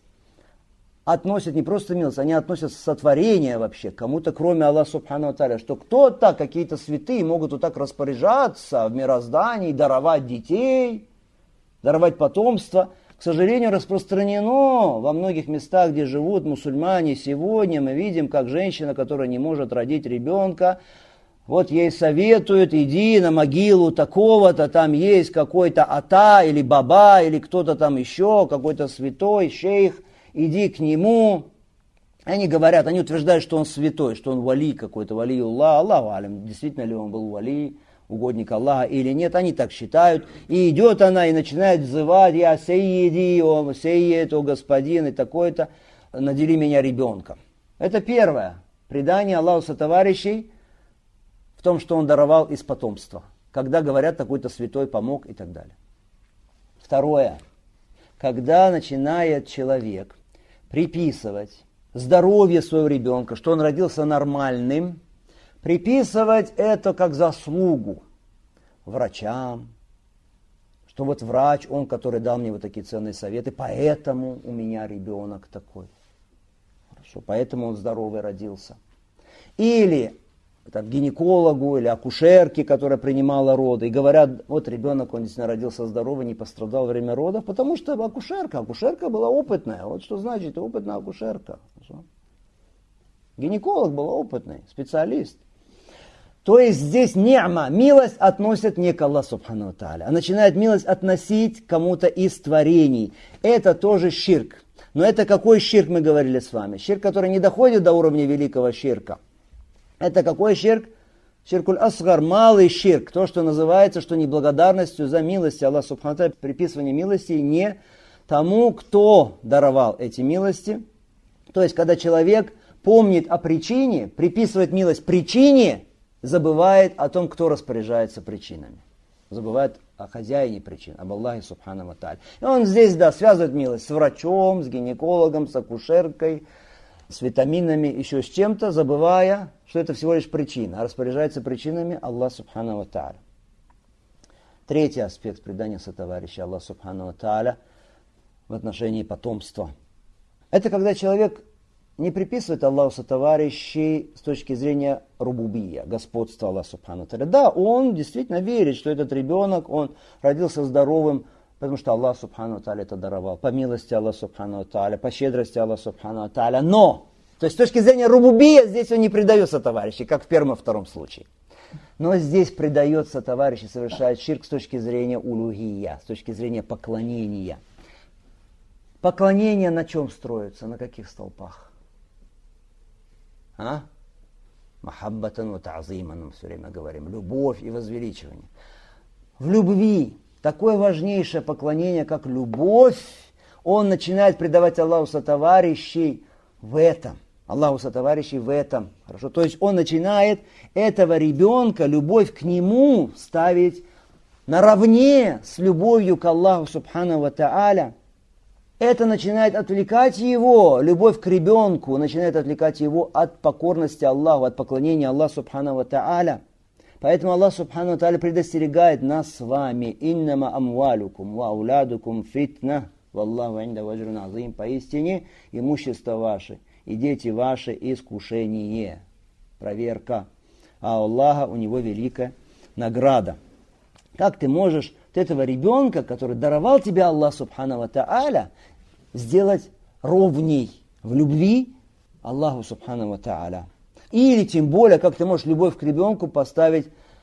относят не просто милость, они относят сотворение вообще кому-то, кроме Аллаха субхану ва тааля, что кто-то, какие-то святые могут вот так распоряжаться в мироздании, даровать детей, даровать потомство. К сожалению, распространено во многих местах, где живут мусульмане сегодня. Мы видим, как женщина, которая не может родить ребенка, вот ей советуют, иди на могилу такого-то, там есть какой-то ата или баба, или кто-то там еще, какой-то святой, шейх, иди к нему. Они говорят, они утверждают, что он святой, что он вали какой-то, валиуллах, Аллаху алям, действительно ли он был вали, угодник Аллаха или нет, они так считают. И идет она и начинает взывать, я сейеди, о сейед, о господин и такой-то, надели меня ребенком. Это первое, предание Аллаху сотоварищей в том, что он даровал из потомства, когда говорят, такой-то святой помог и так далее. Второе, когда начинает человек приписывать здоровье своего ребенка, что он родился нормальным, приписывать это как заслугу врачам, что вот врач, он, который дал мне вот такие ценные советы, поэтому у меня ребенок такой. Хорошо, поэтому он здоровый родился. Или там, гинекологу или акушерке, которая принимала роды, и говорят, вот ребенок, он действительно родился здоровый, не пострадал во время родов, потому что акушерка была опытная. Вот что значит опытная акушерка. Гинеколог был опытный, специалист. То есть здесь ни'ма, милость относят не к Аллаху субхану ва тааля, а начинает милость относить кому-то из творений. Это тоже ширк. Но это какой ширк мы говорили с вами? Ширк, который не доходит до уровня великого ширка. Это какой ширк? Ширкуль асгар, малый ширк, то, что называется, что неблагодарностью за милости Аллаха субхану ва тааля, приписывание милости не тому, кто даровал эти милости. То есть, когда человек помнит о причине, приписывает милость причине, забывает о том, кто распоряжается причинами. Забывает о хозяине причин, об Аллахе субхану ва тааля. И он здесь, да, связывает милость с врачом, с гинекологом, с акушеркой, с витаминами, еще с чем-то, забывая, что это всего лишь причина, а распоряжается причинами Аллах субхану ва тааля. Третий аспект предания сотоварища Аллаха Субхану ва Тааля в отношении потомства. Это когда человек не приписывает Аллаху сотоварищей с точки зрения рубубия, господства Аллаха Субхану ва Тааля. Да, он действительно верит, что этот ребенок, он родился здоровым, потому что Аллах Субхану ва Тааля это даровал, по милости Аллаха Субхану ва Тааля, по щедрости Аллаха Субхану ва Тааля. Но, то есть с точки зрения рубубия, здесь он не предает сотоварищей, как в первом и втором случае. Но здесь предается товарищ и совершает ширк с точки зрения улухия, с точки зрения поклонения. Поклонение на чем строится? На каких столпах? Махаббатан ва та'зиман, мы все время говорим. Любовь и возвеличивание. В любви такое важнейшее поклонение, как любовь, он начинает предавать Аллаху сотоварищей в этом. Аллаху сотоварищей в этом. Хорошо? То есть он начинает этого ребенка, любовь к нему ставить наравне с любовью к Аллаху Субхану ва Тааля. Это начинает отвлекать его, любовь к ребенку, начинает отвлекать его от покорности Аллаху, от поклонения Аллаху Субхану ва Тааля. Поэтому Аллах Субхану ва Тааля предостерегает нас с вами. «Иннама амвалукум ва аулядукум фитна, валлаху инда ваджрун азим». Поистине, имущество ваше и дети ваши искушение, проверка. А Аллаха у него великая награда. Как ты можешь этого ребенка, который даровал тебе Аллах Субхану ва Тааля, сделать ровней в любви Аллаху Субхану ва Тааля? Или тем более, как ты можешь любовь к ребенку поставить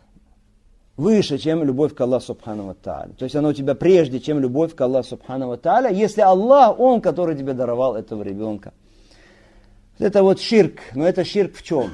выше, чем любовь к Аллаху Субхану ва Тааля. То есть она у тебя прежде, чем любовь к Аллаху Субхану ва Тааля, если Аллах, Он, который тебе даровал этого ребенка. Это вот ширк. Но это ширк в чем?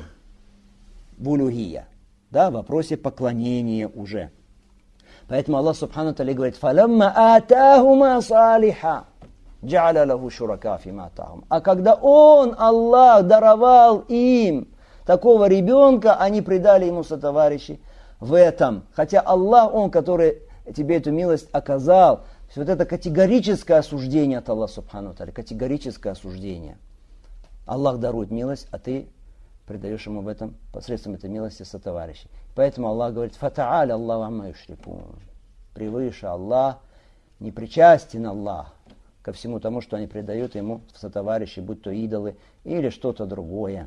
В улухия. Да, в вопросе поклонения уже. Поэтому Аллах Субхану ва Тааля говорит: «Фаламма атахума салиха, джа'аля лаху шурака фима атахум». А когда Он, Аллах, даровал им такого ребенка, они предали ему сотоварищей в этом. Хотя Аллах, Он, который тебе эту милость оказал, вот это категорическое осуждение от Аллаха Субхану ва Тааля, категорическое осуждение. Аллах дарует милость, а ты предаешь ему в этом посредством этой милости сотоварищей. Поэтому Аллах говорит: «Фатааля Аллаху амма юшрикун». Превыше Аллах, не причастен Аллах ко всему тому, что они предают ему в сотоварищи, будь то идолы или что-то другое.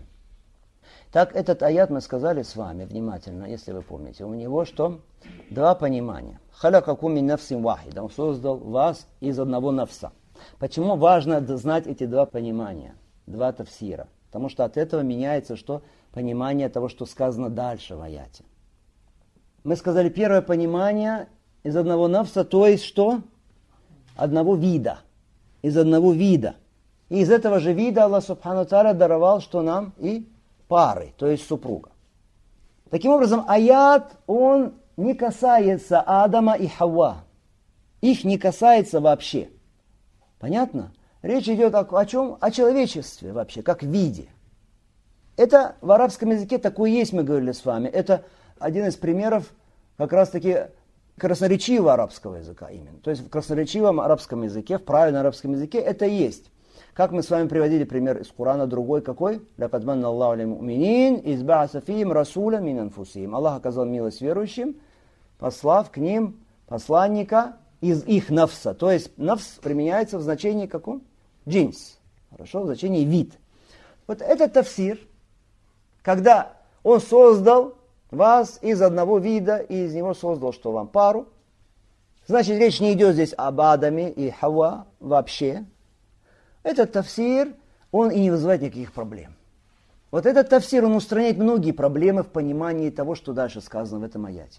Так, этот аят мы сказали с вами внимательно, если вы помните. У него что? Два понимания. «Халякакум мин нафсин вахида». Он создал вас из одного нафса. Почему важно знать эти два понимания? Два тафсира. Потому что от этого меняется что? Понимание того, что сказано дальше в аяте. Мы сказали, первое понимание из одного нафса, то есть что? Одного вида. Из одного вида. И из этого же вида Аллах Субхану ва Тааля даровал, что нам и пары, то есть супруга. Таким образом, аят, он не касается Адама и Хавва. Их не касается вообще. Понятно? Речь идет о чем? О человечестве вообще, как виде. Это в арабском языке такое есть, мы говорили с вами. Это один из примеров как раз-таки красноречивого арабского языка именно. То есть в красноречивом арабском языке, в правильном арабском языке это есть. Как мы с вами приводили пример из Корана, другой какой? «Лакад манна Аллаху алал муминин, из ба'аса фихим расуля мин анфусихим». Аллах оказал милость верующим, послав к ним посланника из их нафса. То есть нафс применяется в значении каком? Джинс. Хорошо, в значении вид. Вот этот тафсир, когда он создал вас из одного вида, и из него создал, что вам пару, значит, речь не идет здесь об Адаме и Хавва вообще. Этот тафсир, он и не вызывает никаких проблем. Вот этот тафсир, он устраняет многие проблемы в понимании того, что дальше сказано в этом аяте.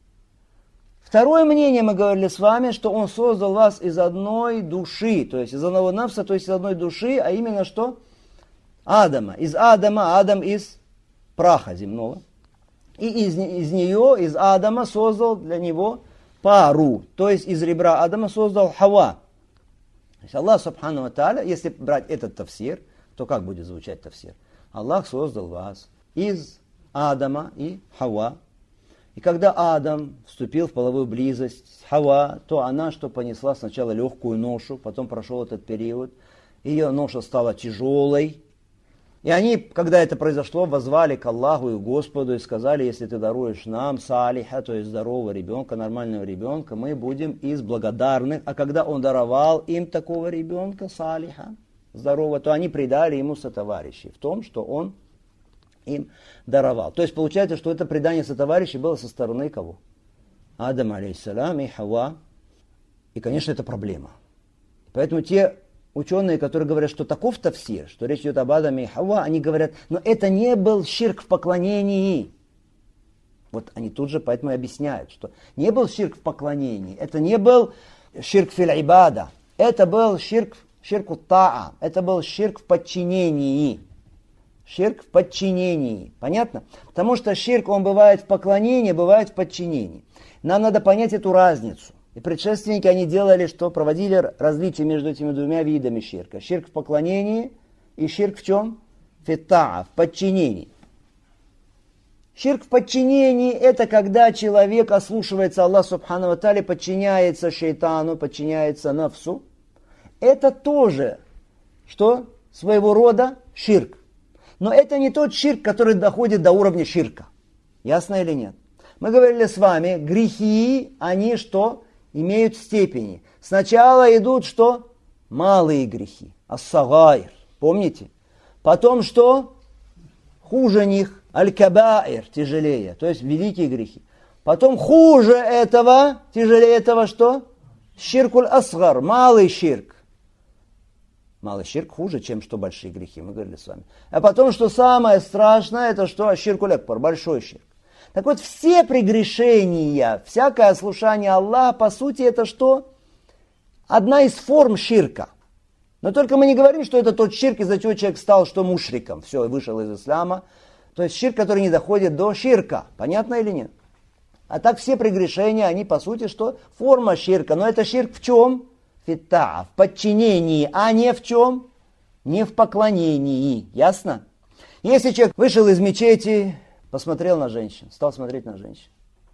Второе мнение, мы говорили с вами, что он создал вас из одной души, то есть из одного нафса, то есть из одной души, а именно что? Адама. Из Адама, Адам из праха земного. И из нее, из Адама, создал для него пару. То есть из ребра Адама создал Хавва. То есть Аллах Субхану ва Тааля, если брать этот тафсир, то как будет звучать тафсир? Аллах создал вас из Адама и Хавва. И когда Адам вступил в половую близость с Хавва, то она что понесла сначала легкую ношу, потом прошел этот период. Ее ноша стала тяжелой. И они, когда это произошло, воззвали к Аллаху и Господу и сказали, если ты даруешь нам салиха, то есть здорового ребенка, нормального ребенка, мы будем из благодарных. А когда он даровал им такого ребенка, салиха, здорового, то они предали ему сотоварищей в том, что он им даровал. То есть получается, что это предание сотоварищей было со стороны кого? Адама, алейхиссалям, и Хавва. И, конечно, это проблема. Поэтому те ученые, которые говорят, что таков тафсир, что речь идет об Адаме и Хавва, они говорят, но это не был ширк в поклонении. Вот они тут же поэтому и объясняют, что не был ширк в поклонении, это не был ширк фил ибада, это был ширк таа, это был ширк в подчинении. Ширк в подчинении. Понятно? Потому что ширк, он бывает в поклонении, бывает в подчинении. Нам надо понять эту разницу. И предшественники, они делали, что проводили различия между этими двумя видами ширка. Ширк в поклонении и ширк в чем? Фиттаа, в подчинении. Ширк в подчинении – это когда человек ослушивается Аллаха Субхану ва Тааля, подчиняется шейтану, подчиняется нафсу. Это тоже, что? Своего рода ширк. Но это не тот ширк, который доходит до уровня ширка. Ясно или нет? Мы говорили с вами, грехи, они что? Имеют степени. Сначала идут что? Малые грехи. Ас-сагайр. Помните? Потом что? Хуже них. Аль-кабаир. Тяжелее. То есть великие грехи. Потом хуже этого, тяжелее этого что? Ширкуль асгар. Малый ширк. Малый ширк хуже, чем что большие грехи. Мы говорили с вами. А потом, что самое страшное, это что? Ширкуль акбар. Большой ширк. Так вот, все прегрешения, всякое ослушание Аллаха, по сути, это что? Одна из форм ширка. Но только мы не говорим, что это тот ширк, из-за чего человек стал что мушриком. Все, вышел из ислама. То есть ширк, который не доходит до ширка. Понятно или нет? А так все прегрешения, они по сути, что? Форма ширка. Но это ширк в чем? Фиттаа, в подчинении, а не в чем? Не в поклонении. Ясно? Если человек вышел из мечети, посмотрел на женщин, стал смотреть на женщин.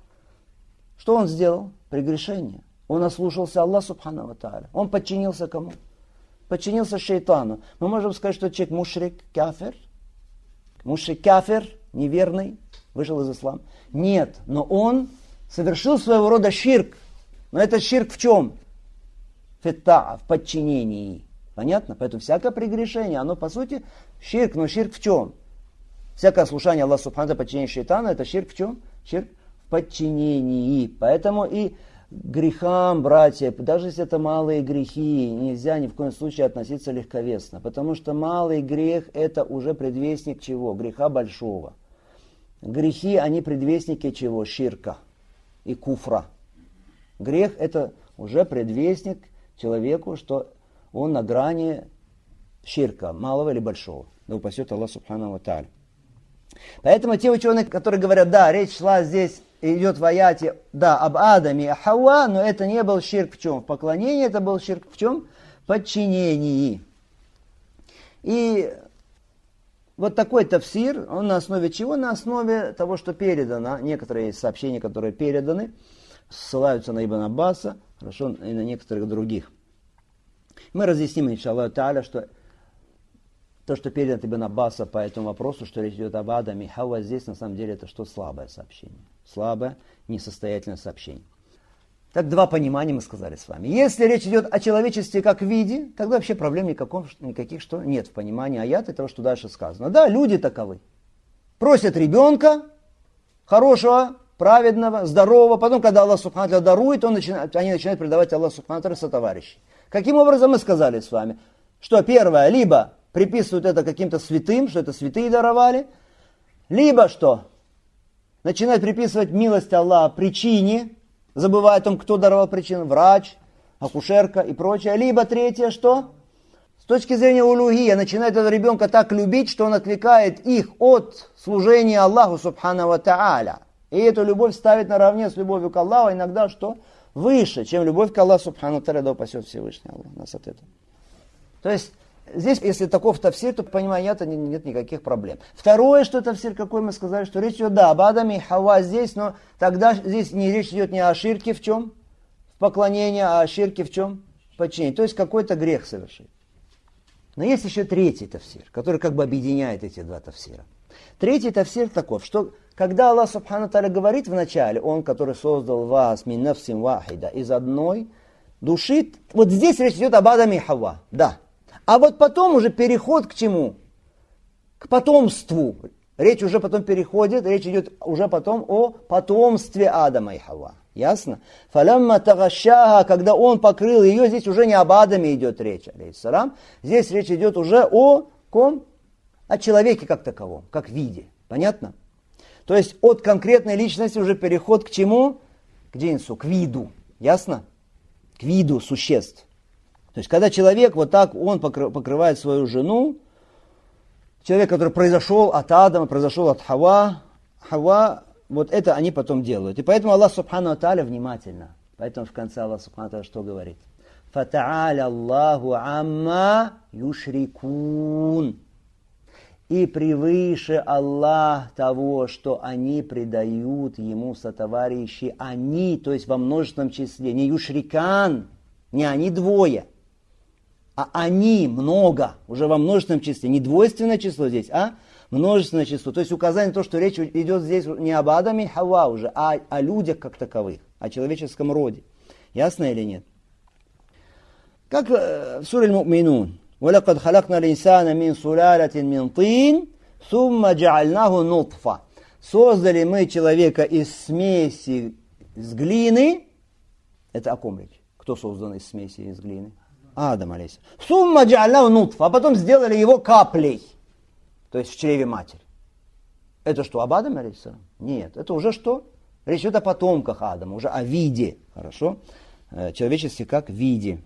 Что он сделал? Прегрешение. Он ослушался Аллаха Субхану ва Тааля. Он подчинился кому? Подчинился шейтану. Мы можем сказать, что человек мушрик, кафир. Мушрик, кафир, неверный, вышел из ислама. Нет, но он совершил своего рода ширк. Но это ширк в чем? Фиттаа, в подчинении. Понятно? Поэтому всякое прегрешение, оно по сути ширк, но ширк в чем? Всякое слушание Аллаха Субхану подчинение шейтана, это ширк в чем? Ширк в подчинении. Поэтому и грехам, братья, даже если это малые грехи, нельзя ни в коем случае относиться легковесно. Потому что малый грех это уже предвестник чего? Греха большого. Грехи, они предвестники чего? Ширка и куфра. Грех это уже предвестник человеку, что он на грани ширка, малого или большого. Да упасет Аллах Субхану ва Тааля. Поэтому те ученые, которые говорят, да, речь шла здесь, идет в аяте, да, об Адаме и Хавва, но это не был ширк в чем? В поклонении, это был ширк в чем? В подчинении. И вот такой тафсир, он на основе чего? На основе того, что передано. Некоторые сообщения, которые переданы, ссылаются на Ибн Аббаса, хорошо, и на некоторых других. Мы разъясним, иншаллаху тааля, что то, что передано Ибн Аббаса по этому вопросу, что речь идет об Адаме и Хавва, здесь на самом деле это что? Слабое сообщение. Слабое, несостоятельное сообщение. Так, два понимания мы сказали с вами. Если речь идет о человечестве как виде, тогда вообще проблем никаких что нет в понимании аята и того, что дальше сказано. Да, люди таковы. Просят ребенка хорошего, праведного, здорового. Потом, когда Аллах Субхану ва Тааля дарует, они начинают предавать Аллаху Субхану ва Тааля сотоварищей. Каким образом мы сказали с вами? Что первое, либо приписывают это каким-то святым, что это святые даровали, либо что? Начинают приписывать милость Аллаха причине, забывая о том, кто даровал причину, врач, акушерка и прочее. Либо третье, что? С точки зрения улухия, начинает этого ребенка так любить, что он отвлекает их от служения Аллаху Субхану ва Тааля. И эту любовь ставит наравне с любовью к Аллаху, иногда что? Выше, чем любовь к Аллаху Субхану ва Тааля, да упасет Всевышний Аллах нас от этого. То есть, здесь, если таков тафсир, то, понимаю я, то нет никаких проблем. Второе, что тафсир, какой мы сказали, что речь идет, да, об Адаме и Хавва здесь, но тогда здесь не речь идет не о ширке в чем? В поклонении, а о ширке в чем? В подчинении. То есть, какой-то грех совершить. Но есть еще третий тафсир, который как бы объединяет эти два тафсира. Третий тафсир таков, что когда Аллах Субхану Тааля говорит в начале, Он, который создал вас мин нафсин вахида, из одной души, вот здесь речь идет об Адаме и Хавва, да. А вот потом уже переход к чему? К потомству. Речь уже потом переходит, речь идет уже потом о потомстве Адама и Хавва. Ясно? Фалямма тагашаха, когда он покрыл ее, здесь уже не об Адаме идет речь, алейхиссалам. Здесь речь идет уже о ком? О человеке как таковом, как виде. Понятно? То есть от конкретной личности уже переход к чему? К джинсу, к виду. Ясно? К виду существ. То есть когда человек вот так, он покрывает свою жену, человек, который произошел от Адама, произошел от Хавва, вот это они потом делают. И поэтому Аллах Субхану Тааля внимательно. Поэтому в конце Аллах Субхану Тааля что говорит? «Фата'аля Аллаху амма юшрикун». И превыше Аллах того, что они предают Ему сотоварищи, они, то есть во множественном числе, не юшрикан, не они двое, а они много, уже во множественном числе, не двойственное число здесь, а множественное число. То есть указание на то, что речь идет здесь не об Адаме и Хавва уже, а о людях как таковых, о человеческом роде. Ясно или нет? Как в суре Аль-Му'минун. وَلَقَدْ خَلَقْنَا الْإِنسَانَ مِنْ سُلَالَةٍ مِنْ طِينٍ ثُمَّ جَعَلْنَاهُ نُطْفَةً. Создали мы человека из смеси с глины. Это о ком речь? Кто создан из смеси из глины? Адам, алейхиссалам. «Сумма джа'альнаху нутфа», а потом сделали его каплей, то есть в чреве матери. Это что, об Адаме, алейхиссалам? Нет, это уже что? Речь идет о потомках Адама, уже о виде, хорошо? Человеческий как виде.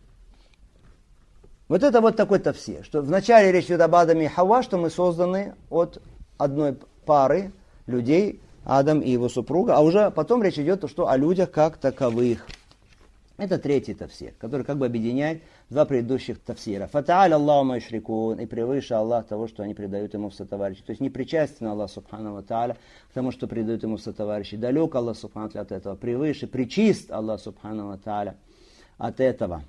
Вот это вот такой тафсир, что вначале речь идет об Адаме и Хавва, что мы созданы от одной пары людей, Адам и его супруга, а уже потом речь идет что о людях как таковых. Это третий тафсир, который как бы объединяет два предыдущих тафсира. «Фата'аля Аллаху ма юшрикун», и превыше Аллах того, что они предают ему в сотоварищи. То есть не причастен Аллах Субхану ва Тааля к тому, что предают ему в сотоварищи. Далек Аллах Субхану ва Тааля от этого. Превыше, причист Аллах Субхану ва Тааля от этого.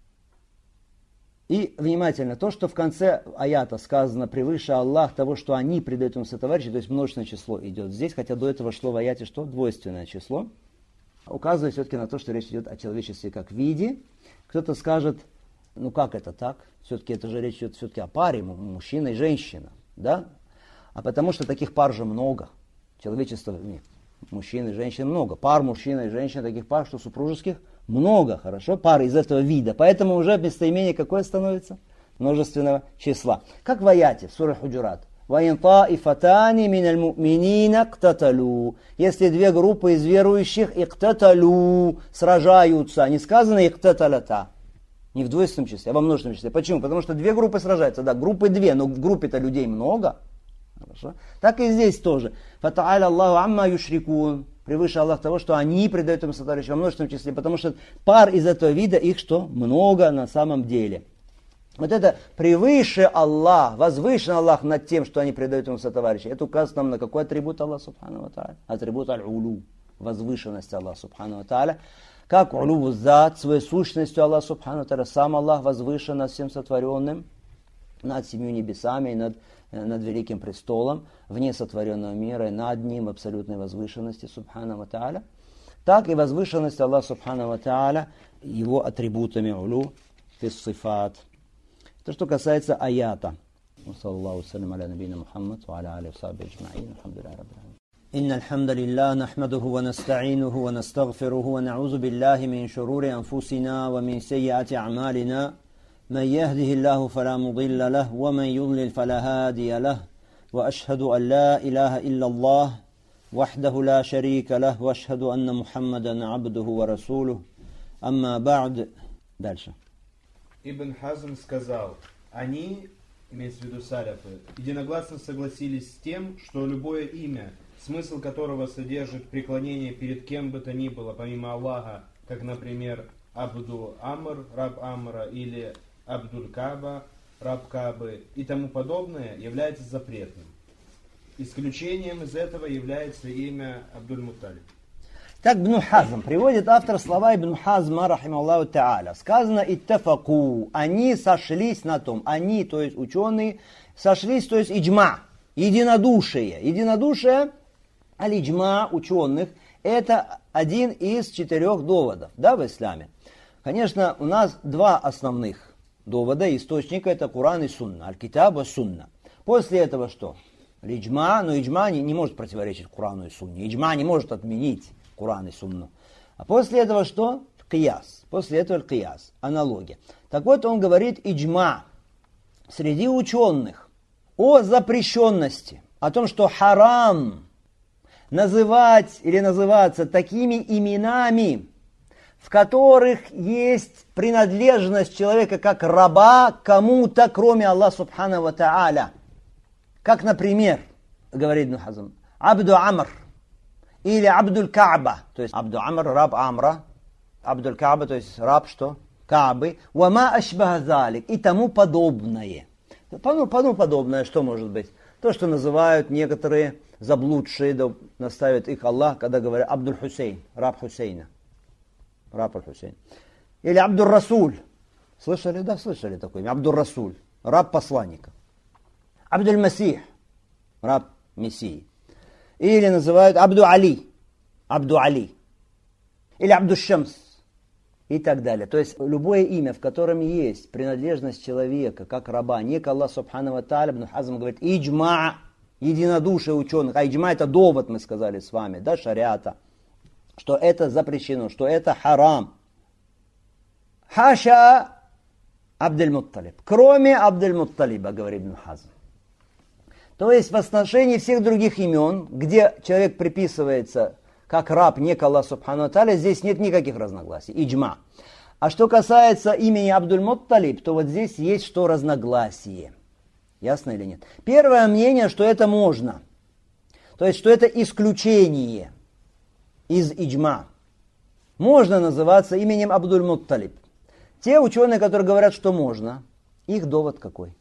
И внимательно, то, что в конце аята сказано превыше Аллах того, что они предают ему сотоварищи, то есть множественное число идет здесь, хотя до этого шло в аяте что? Двойственное число. Указывает все-таки на то, что речь идет о человечестве как виде. Кто-то скажет, ну как это так? Все-таки это же речь идет все-таки о паре, мужчина и женщина. Да? А потому что таких пар же много. Человечество, нет, мужчин и женщин много. Пар мужчина и женщина, таких пар, что супружеских много, хорошо? Пар из этого вида. Поэтому уже местоимение какое становится? Множественного числа. Как в аяте, в суре Худжурат. وَإِنْ طَائِفَتَانِ مِنَ الْمُؤْمِنِينَ اقْتَتَلُوا. Если две группы из верующих иqtatalu, сражаются, не сказано иqtatalata, не в двойственном числе, а во множественном числе. Почему? Потому что две группы сражаются. Да, группы две, но в группе-то людей много. Хорошо? Так и здесь тоже. فَتَعَالَ اللَّهُ عَمَّا يُشْرِكُونَ. Превыше Аллах того, что они предают ему сотоварищи во множественном числе, потому что пар из этого вида, их что? Много на самом деле. Вот это превыше Аллах, возвышен Аллах над тем, что они предают ему сотоварищи. Это указывает нам на какой атрибут Аллах Субхану ва Тааля? Атрибут аль-улу, возвышенность Аллаха Субхану ва Тааля. Как улу зат, своей сущностью Аллах Субхану ва Тааля, сам Аллах возвышен над всем сотворенным, над семью небесами и над великим престолом, вне сотворенного мира и над ним абсолютной возвышенности Субхану ва Тааля. Так и возвышенность Аллаха Субхану ва Тааля его атрибутами улу, фис-сифат. То, что касается аята. Саллаллаху салям аля набийна Мухаммад ва аля алихи ва сахбихи аджмаин. Алхамдулиллахи раббил аламин. Инна алхамдулиллах нахмадуху ва наста'инуху ва настагфируху ва на'узу биллахи мин шурури анфусина ва мин сайyiati a'malina. Man yahdihillahu fala mudilla lahu wa man yudlil fala hadiya lahu. Wa ashhadu an la ilaha illa Allah wahdahu la sharika lahu wa ashhadu anna Muhammadan 'abduhu wa rasuluhu. Amma ba'd. Дальше. Ибн Хазм сказал, они, имеется в виду саляфы, единогласно согласились с тем, что любое имя, смысл которого содержит преклонение перед кем бы то ни было, помимо Аллаха, как, например, Абду Амр, раб Амра, или Абдуль Каба, раб Кабы и тому подобное, является запретным. Исключением из этого является имя Абдуль Мутталиб. Так Ибн Хазм приводит автор слова Ибн Хазма, рахималлаху та'аля. Сказано иттафаку, они сошлись на том, они, то есть ученые, сошлись, то есть иджма, единодушие. Единодушие, аль-иджма ученых, это один из 4 доводов, да, в исламе. Конечно, у нас 2 основных довода, источника, это Куран и Сунна, аль-китаб ва сунна. После этого что? Иджма, но иджма не может противоречить Курану и Сунне. Иджма не может отменить Куран и Сунну. А после этого что? Кияс. После этого кияс, аналогия. Так вот, он говорит иджма среди ученых о запрещенности, о том, что харам называть или называться такими именами, в которых есть принадлежность человека как раба кому-то, кроме Аллаха субхану ва тааля. Как, например, говорит Ибн Хазм, Абду Амр или Абдуль Кааба, то есть Абду Амр, раб Амра, Абдуль Кааба, то есть раб что? Каабы, вама ашбаха залик и тому подобное. Подобное, что может быть? То, что называют некоторые заблудшие, да, наставит их Аллах, когда говорят Абдуль Хусейн, раб Хусейна. Раб Аль-Хусейн. Или Абдуль Расуль. Слышали? Да, слышали такое имя. Абдуль Расуль, раб посланника. Абдуль Масих, раб Мессии. Или называют Абду Али, Абду Али. Или Абдуль Шамс. И так далее. То есть любое имя, в котором есть принадлежность человека, как раба, не к Аллаху субхану ва тааля, Ибн Хазм говорит, иджма, единодушие ученых. А иджма это довод, мы сказали с вами, да, шариата. Что это запрещено, что это харам. Хаша Абдуль-Мутталиб. Кроме Абдуль-Мутталиба, говорит Ибн Хазм. То есть в отношении всех других имен, где человек приписывается как раб не к Аллаху субхану ва тааля, здесь нет никаких разногласий. Иджма. А что касается имени Абдуль-Мутталиб, то вот здесь есть что разногласие. Ясно или нет? Первое мнение, что это можно. То есть, что это исключение из иджма. Можно называться именем Абдуль-Мутталиб. Те ученые, которые говорят, что можно, их довод какой?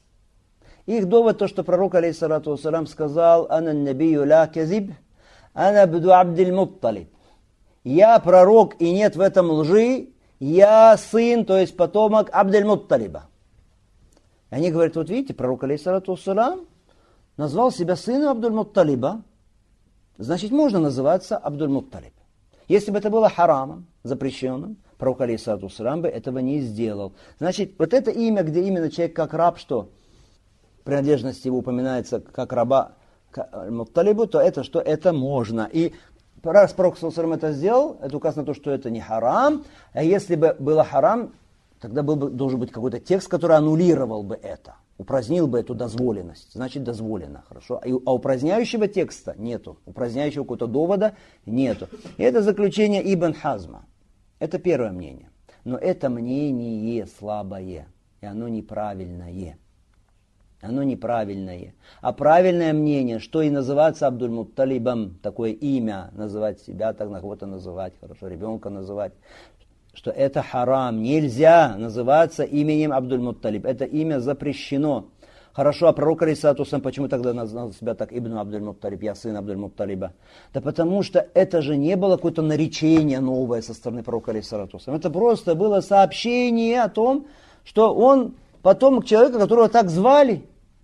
Их довод то, что пророк, алейхиссалату вассалям, сказал, «Ана набию ля казиб, ана абду Абдуль-Мутталиб». Я пророк, и нет в этом лжи, я сын, то есть потомок Абдуль-Мутталиба. Они говорят, вот видите, пророк, алейхиссалату вассалям, назвал себя сыном Абдуль-Мутталиба, значит, можно называться Абдуль-Мутталиб. Если бы это было харамом, запрещенным, пророк, алейхиссалату вассалям, бы этого не сделал. Значит, вот это имя, где именно человек как раб, что принадлежность его упоминается как раба к Мутталибу, то это что? Это можно. И раз пророк это сделал, это указано на то, что это не харам. А если бы было харам, тогда должен быть какой-то текст, который аннулировал бы это, упразднил бы эту дозволенность. Значит, дозволено. Хорошо. А упраздняющего текста нету. Упраздняющего какого-то довода нету. И это заключение Ибн Хазма. Это первое мнение. Но это мнение слабое. И оно неправильное. Оно неправильное. А правильное мнение, что и называться Абдуль-Мутталибом, такое имя, называть себя, так на кого-то называть, хорошо, ребенка называть, что это харам. Нельзя называться именем Абдуль-Мутталиб. Это имя запрещено. Хорошо, а пророк, алейхиссалату вассалям, почему тогда назвал себя так Ибн Абдуль-Мутталиб, я сын Абдуль-Мутталиба? Да потому что это же не было какое-то наречение новое со стороны пророка, алейхиссалату вассалям. Это просто было сообщение о том, что он потомок человека, которого так звали.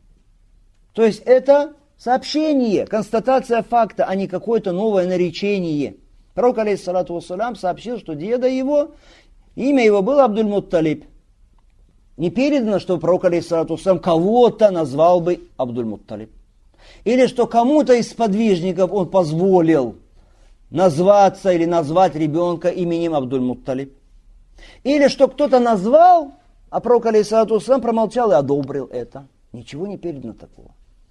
То есть это сообщение, констатация факта, а не какое-то новое наречение. Пророк, алейхиссалату вассалям, сообщил, что деда его, имя его было Абдуль-Мутталиб. Не передано, что пророк, алейхиссалату вассалям, кого-то назвал бы Абдуль-Мутталиб. Или что кому-то из сподвижников он позволил назваться или назвать ребенка именем Абдуль-Мутталиб. Или что кто-то назвал, а пророк, алейхиссалату вассалям, промолчал и одобрил это. Ничего не передано такого.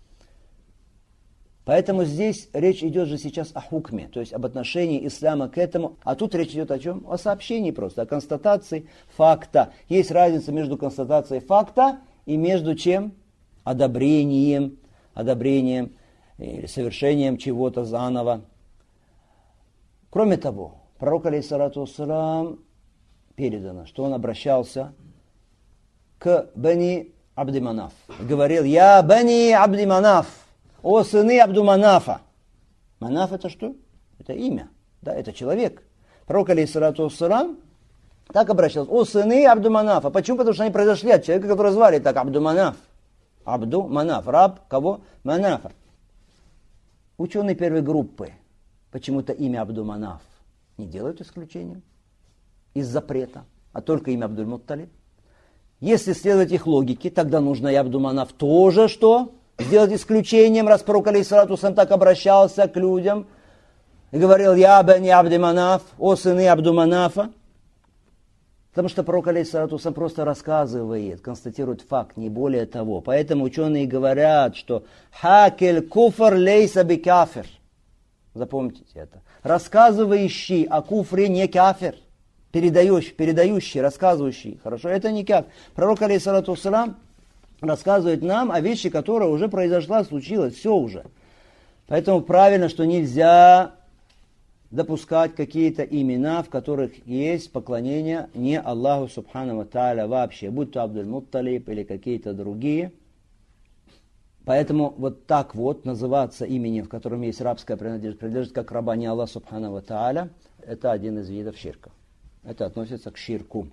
Поэтому здесь речь идет же сейчас о хукме, то есть об отношении ислама к этому. А тут речь идет о чем? О сообщении просто, о констатации факта. Есть разница между констатацией факта и между чем? Одобрением или совершением чего-то заново. Кроме того, пророк, алейхиссалату вассалям, передано, что он обращался к Бани Абди-Манаф. Говорил, я Бани Абди-Манаф, о сыны Абду-Манафа. Манаф это что? Это имя. Да, это человек. Пророк, алейхиссалату вассалам, так обращался. О, сыны Абду-Манафа. Почему? Потому что они произошли от человека, которого звали так Абду-Манаф. Абду-Манаф. Раб кого? Манафа. Ученые первой группы почему-то имя Абду-Манаф не делают исключения из запрета, а только имя Абдуль-Мутталиб. Если следовать их логике, тогда нужно и Абду-Манаф тоже что? Сделать исключением, раз пророк алейхиссалату вассалам так обращался к людям и говорил: «Я бани Абди-Манаф», о сыны Абду-Манафа. Потому что пророк алейхиссалату вассалам просто рассказывает, констатирует факт, не более того. Поэтому ученые говорят, что «хакель куфр лейса би кафир». Запомните это. Рассказывающий о куфре не кафир. Передающий, рассказывающий. Хорошо, это не кафир. Пророк алейхиссалату вассалам рассказывает нам о вещи, которая уже произошла, случилась, все уже. Поэтому правильно, что нельзя допускать какие-то имена, в которых есть поклонение не Аллаху Субхану ва Тааля вообще, будь то Абдуль-Мутталиб или какие-то другие. Поэтому вот так вот называться именем, в котором есть рабская принадлежность как раба не Аллах Субхану ва Тааля, это один из видов ширка. Это относится к ширку.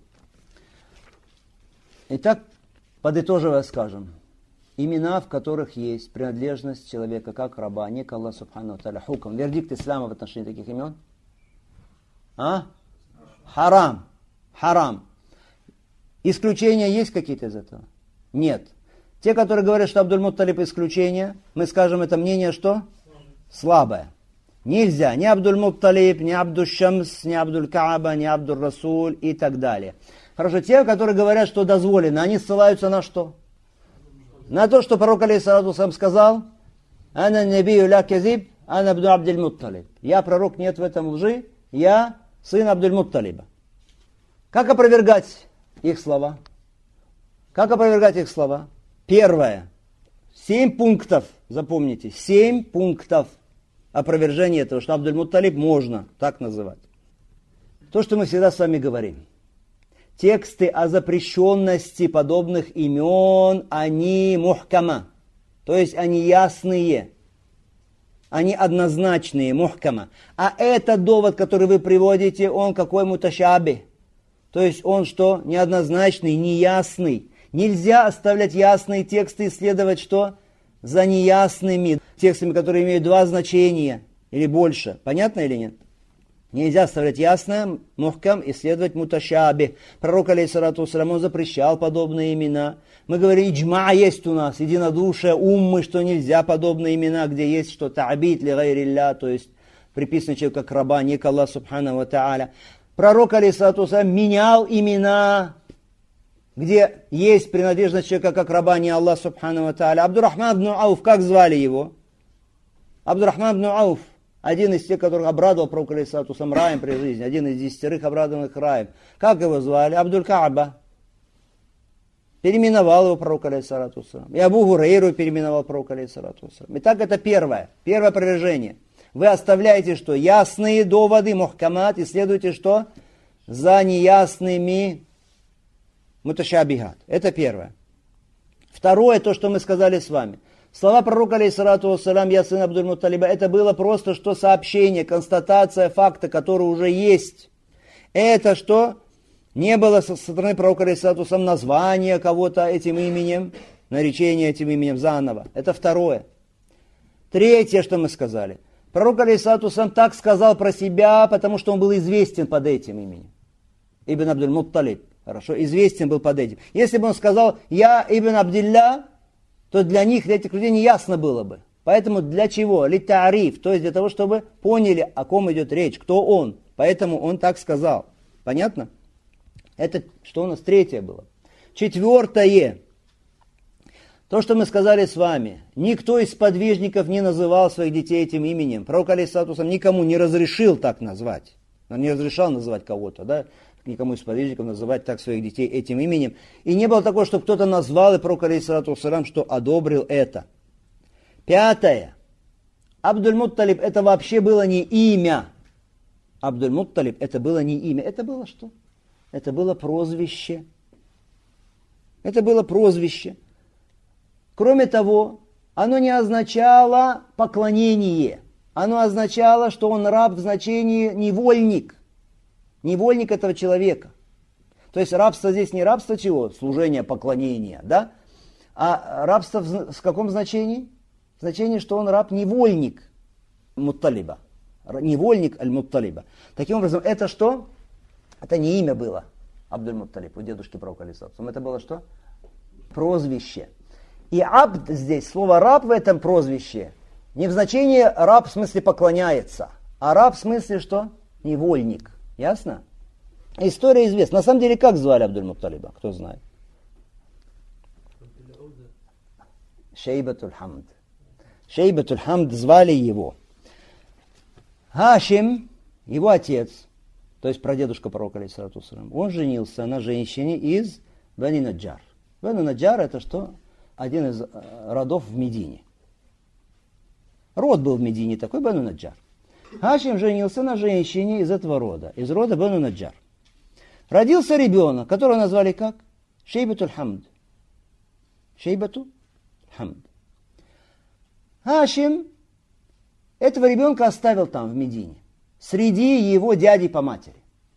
Итак, подытоживая скажем, имена, в которых есть принадлежность человека как раба, не к Аллаху Субхану ва Тааля, хукам. Вердикт ислама в отношении таких имен? Харам. Харам. Исключения есть какие-то из этого? Нет. Те, которые говорят, что Абдуль-Мутталиб исключение, мы скажем, это мнение что? Слабое. Нельзя ни Абдуль-Мутталиб, ни Абдуль-Шамс, ни Абдуль-Кааба, ни Абдуль-Расуль и так далее. Хорошо, те, которые говорят, что дозволено, они ссылаются на что? На то, что пророк алейхиссалату вассалам сказал: «Ана набию ля казиб, ана абду Абдуль-Мутталиб». Я пророк, нет в этом лжи, я сын Абдуль-Мутталиба. Как опровергать их слова? Как опровергать их слова? Первое. 7 пунктов, запомните, 7 пунктов опровержения этого, что Абдуль-Мутталиб можно так называть. То, что мы всегда с вами говорим. Тексты о запрещенности подобных имен, они мухкама, то есть они ясные, они однозначные, мухкама. А этот довод, который вы приводите, он какой муташаби, то есть он что? Неоднозначный, неясный. Нельзя оставлять ясные тексты и следовать что? За неясными текстами, которые имеют 2 значения или больше. Понятно или нет? Нельзя оставлять ясно, мухкам, и следовать муташаби. Пророк, алейхиссалату вассалам, он запрещал подобные имена. Мы говорим, иджма есть у нас, единодушие, уммы, что нельзя подобные имена, где есть что та'бид ли гайрилля, то есть приписанный человек как раба, не к Аллаху Субхану ва Тааля. Пророк, алейхиссалату вассалам, менял имена, где есть принадлежность человека как раба, не Аллах Субхану ва Тааля. Абдуррахман ибн Ауф, как звали его? Абдуррахман ибн Ауф, один из тех, которых обрадовал пророк алейхиссалату вассалам раем при жизни, один из 10 обрадованных раем. Как его звали? Абдуль-Кааба. Переименовал его пророк алейхиссалату вассалам. И Абу Гурейру переименовал пророк алейхиссалату вассалам. Итак, это первое опровержение. Вы оставляете что? Ясные доводы, мухкамат, и следуете что? За неясными муташабихат. Это первое. Второе, то, что мы сказали с вами. Слова пророка, алейхиссалату вассалам, я сын Абдуль-Мутталиба, это было просто что сообщение, констатация факта, который уже есть. Это что? Не было со стороны пророка, алейхиссалату вассалам, названия кого-то этим именем, наречения этим именем заново. Это второе. Третье, что мы сказали. Пророк, алейхиссалату вассалам, так сказал про себя, потому что он был известен под этим именем. Ибн Абдуль-Мутталиб. Хорошо, известен был под этим. Если бы он сказал, я Ибн Абдилля, то для них, для этих людей не ясно было бы. Поэтому для чего? Ли-тариф, то есть для того, чтобы поняли, о ком идет речь, кто он. Поэтому он так сказал. Понятно? Это что у нас третье было. Четвертое. То, что мы сказали с вами. Никто из сподвижников не называл своих детей этим именем. Пророк алейхиссалату вассалам никому не разрешил так назвать. Он не разрешал называть кого-то, да? Никому из сподвижников называть так своих детей этим именем. И не было такого, чтобы кто-то назвал, и пророк, алейхиссалату вассалам, что одобрил это. Пятое. Абдуль-Мутталиб это вообще было не имя. Абдуль-Мутталиб это было не имя. Это было что? Это было прозвище. Это было прозвище. Кроме того, оно не означало поклонение. оно означало, что он раб в значении невольник. Невольник этого человека. То есть рабство здесь не рабство чего? Служение, поклонение, да? А рабство в каком значении? В значении, что он раб-невольник Мутталиба. Невольник Аль-Мутталиба. Таким образом, это что? Это не имя было Абдуль-Мутталиб, у дедушки пророка алейхиссалам. Это было что? Прозвище. И абд здесь, слово раб в этом прозвище, не в значении раб в смысле поклоняется, а раб в смысле что? Невольник. Ясно? История известна. На самом деле, как звали Абдуль-Мутталиба? Кто знает? Шейбатуль Хамд. Шейбатуль Хамд звали его. Хашим, его отец, то есть прадедушка пророка, алейхиссалату вассалям, он женился на женщине из Бани Наджар. Бани Наджар это что? Один из родов в Медине. Род был в Медине такой, Бани Наджар. Хашим женился на женщине из этого рода, из рода Бани Наджар. Родился ребенок, которого назвали как? Шейбатуль Хамд. Шейбатуль Хамд. Хашим этого ребенка оставил там, в Медине, среди его дядей по матери.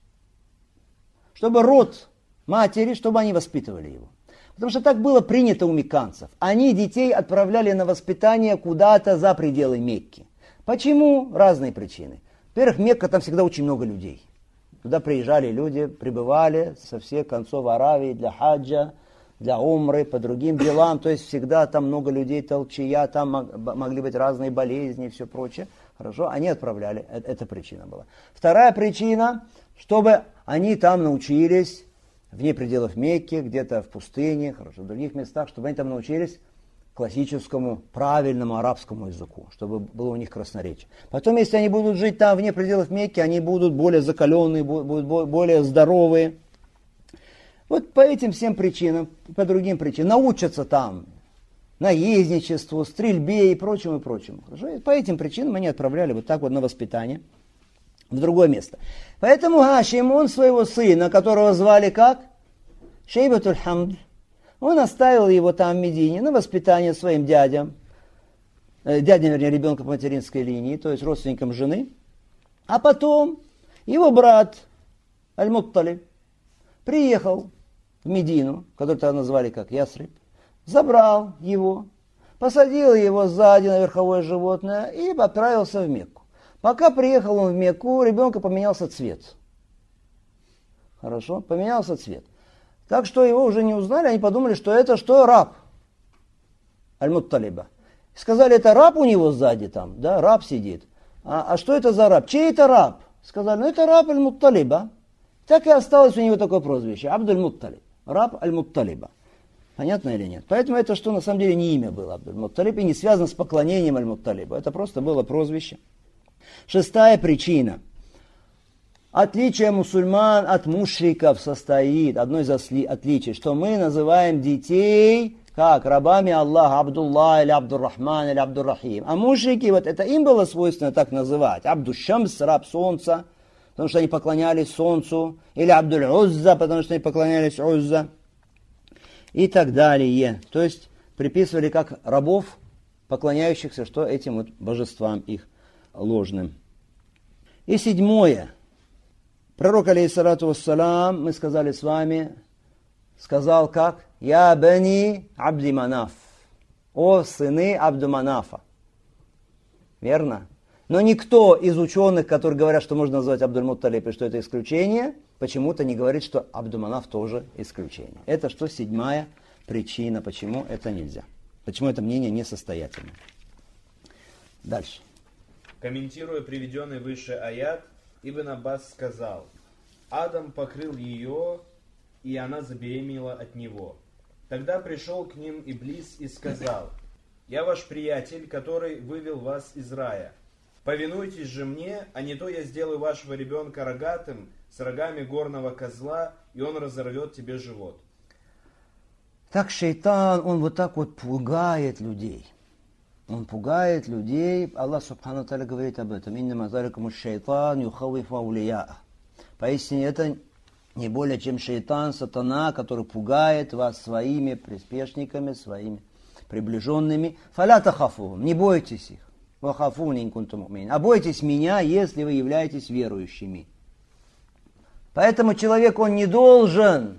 Чтобы род матери, чтобы они воспитывали его. Потому что так было принято у мекканцев. Они детей отправляли на воспитание куда-то за пределы Мекки. Почему? Разные причины. Во-первых, Мекка, там всегда очень много людей. Туда приезжали люди, прибывали со всех концов Аравии для хаджа, для умры, по другим делам. То есть всегда там много людей, толчия, там могли быть разные болезни и все прочее. Хорошо, они отправляли, эта причина была. Вторая причина, чтобы они там научились, вне пределов Мекки, где-то в пустыне, хорошо, в других местах, чтобы они там научились классическому, правильному арабскому языку, чтобы было у них красноречие. Потом, если они будут жить там, вне пределов Мекки, они будут более закаленные, будут более здоровые. Вот по этим всем причинам, по другим причинам, научатся там наездничеству, стрельбе и прочему, и прочему. Хорошо? И по этим причинам они отправляли вот так вот на воспитание в другое место. Поэтому Хашим, он своего сына, которого звали как? Шейбатуль Хамд, он оставил его там в Медине на воспитание своим дядям, дядям, вернее, ребенка по материнской линии, то есть родственникам жены. А потом его брат Аль-Мутталиб приехал в Медину, которую тогда назвали как Ясриб, забрал его, посадил его сзади на верховое животное и отправился в Мекку. Пока приехал он в Мекку, у ребенка поменялся цвет. Хорошо? Поменялся цвет. Так что его уже не узнали, они подумали, что это что? Раб Аль-Мутталиба. Сказали, это раб у него сзади там, да, раб сидит. А что это за раб? Чей это раб? Сказали, ну это раб Аль-Мутталиба. Так и осталось у него такое прозвище, Абдуль-Мутталиб, раб Аль-Мутталиба. Понятно или нет? Поэтому это что на самом деле не имя было Абдуль-Мутталиб и не связано с поклонением Аль-Мутталибу. Это просто было прозвище. Шестая причина. Отличие мусульман от мушриков состоит, одно из отличий, что мы называем детей как рабами Аллаха, Абдуллах или Абдуррахман или Абдуррахим. А мушрики, вот это им было свойственно так называть. Абдушамс, раб солнца, потому что они поклонялись солнцу, или Абдуль-Узза, потому что они поклонялись Узза, и так далее. То есть приписывали как рабов, поклоняющихся что этим вот божествам их ложным. И седьмое. Пророк, алейхиссалату вассалам, мы сказали с вами, сказал как? «Я бани Абди Манаф». О сыны Абду Манафа. Верно? Но никто из ученых, которые говорят, что можно назвать Абдуль-Мутталиб и что это исключение, почему-то не говорит, что Абду-Манаф тоже исключение. Это что седьмая причина, почему это нельзя. Почему это мнение несостоятельно. Дальше. Комментируя приведенный выше аят, Ибн Аббас сказал: Адам покрыл ее, и она забеременела от него. Тогда пришел к ним Иблис и сказал: я ваш приятель, который вывел вас из рая. Повинуйтесь же мне, а не то я сделаю вашего ребенка рогатым, с рогами горного козла, и он разорвет тебе живот. Так шайтан, он вот так вот пугает людей. Он пугает людей. Аллах Субхану Тааля говорит об этом. «Иннама заликуму шайтан юхавифу аулияа». Поистине это не более чем шайтан, сатана, который пугает вас своими приспешниками, своими приближенными. «Фаля тахафухум», не бойтесь их. вахафуни ин кунтум му'минин. А бойтесь меня, если вы являетесь верующими. Поэтому человек, он не должен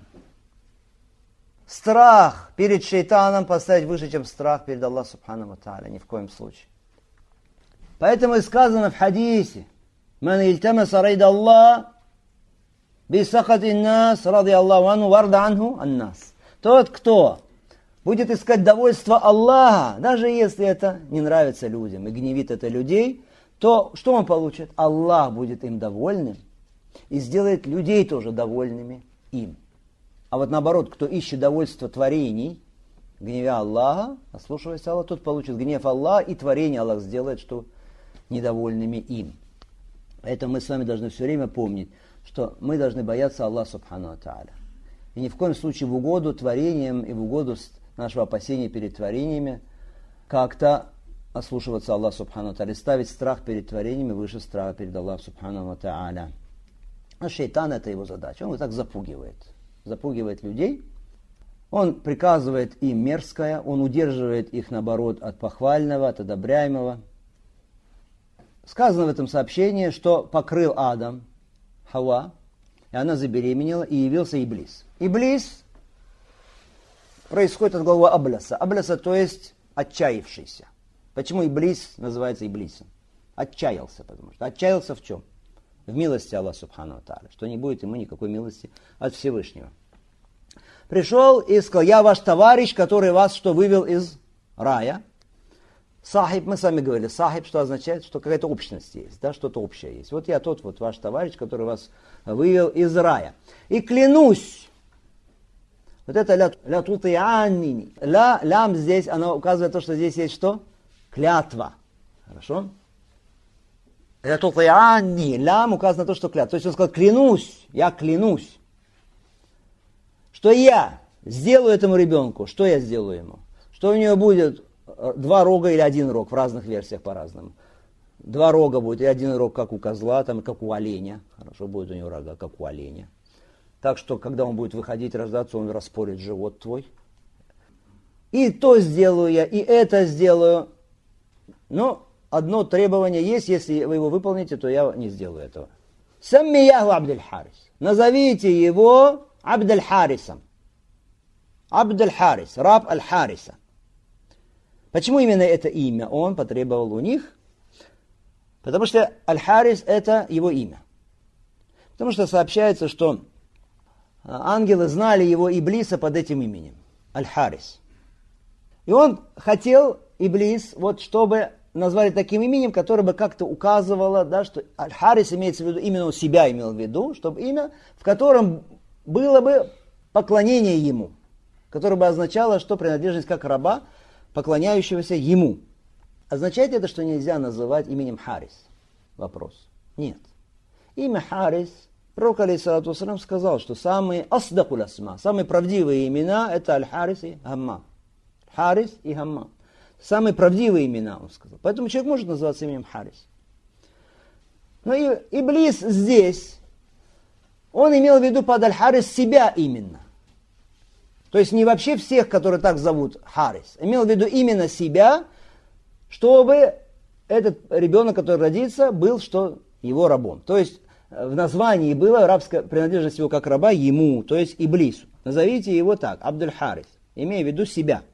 страх перед шейтаном поставить выше, чем страх перед Аллахом субхану ва тааля. Ни в коем случае. Поэтому и сказано в хадисе: «Ман ильтамаса райда Аллах бисахати нас, ради Аллаху анху, варда анху аннас». Тот, кто будет искать довольство Аллаха, даже если это не нравится людям и гневит это людей, то что он получит? Аллах будет им довольным и сделает людей тоже довольными им. А вот наоборот, кто ищет довольство творений, гневя Аллаха, ослушиваясь Аллаха, тот получит гнев Аллаха, и творение Аллах сделает, что недовольными им. Поэтому мы с вами должны все время помнить, что мы должны бояться Аллаха субхану ва тааля. И ни в коем случае в угоду творениям и в угоду нашего опасения перед творениями как-то ослушиваться Аллаха субхану ва тааля, ставить страх перед творениями выше страха перед Аллахом субхану ва тааля. А шейтан — это его задача. Он вот так запугивает людей. Он приказывает им мерзкое, он удерживает их, наоборот, от похвального, от одобряемого. Сказано в этом сообщении, что покрыл Адам Хава, и она забеременела, и явился Иблис. Иблис происходит от глагола абляса. Абляса, то есть отчаявшийся. Почему Иблис называется Иблисом? Отчаялся, потому что отчаялся в чем? В милости Аллаха субхану ва тааля, что не будет ему никакой милости от Всевышнего. Пришел и сказал: я ваш товарищ, который вас что вывел из рая. Сахиб, мы с вами говорили, сахиб, что означает, что какая-то общность есть, да, что-то общее есть. Вот я тот вот ваш товарищ, который вас вывел из рая. И клянусь, вот это ля тутианнини, лям здесь, она указывает то, что здесь есть что? Клятва. Хорошо? Ля тутианни, лям указано то, что клятва. То есть он сказал: клянусь, я клянусь, что я сделаю этому ребенку, что я сделаю ему? Что у него будет 2 рога или 1 рог, в разных версиях по-разному. 2 рога будет, и 1 рог, как у козла, там, как у оленя. Хорошо, будет у него рога, как у оленя. Так что, когда он будет выходить, рождаться, он распорит живот твой. И то сделаю я, и это сделаю. Но одно требование есть: если вы его выполните, то я не сделаю этого. Саммияху Абдуль-Харис. Назовите его Абдуль-Харисом. Абдуль-Харис, раб Аль-Хариса. Почему именно это имя он потребовал у них? Потому что Аль-Харис — это его имя. Потому что сообщается, что ангелы знали его Иблиса под этим именем. Аль-Харис. И он хотел, Иблис, вот чтобы назвали таким именем, которое бы как-то указывало, да, что Аль-Харис имеется в виду, именно у себя имел в виду, чтобы имя, в котором было бы поклонение ему, которое бы означало, что принадлежность как раба, поклоняющегося ему. Означает это, что нельзя называть именем Харис? Вопрос. Нет. Имя Харис, пророк алейхиссалату вассалям сказал, что самые асдакуль асма, самые правдивые имена — это Аль-Харис и Хаммам. Харис и Хаммам. Самые правдивые имена, он сказал. Поэтому человек может называться именем Харис. Но и Иблис здесь, он имел в виду под Аль-Харис себя именно. То есть не вообще всех, которые так зовут Харис. Имел в виду именно себя, чтобы этот ребенок, который родится, был что его рабом. То есть в названии была рабская принадлежность его как раба ему, то есть Иблису. Назовите его так, Абдуль-Харис, имея в виду себя.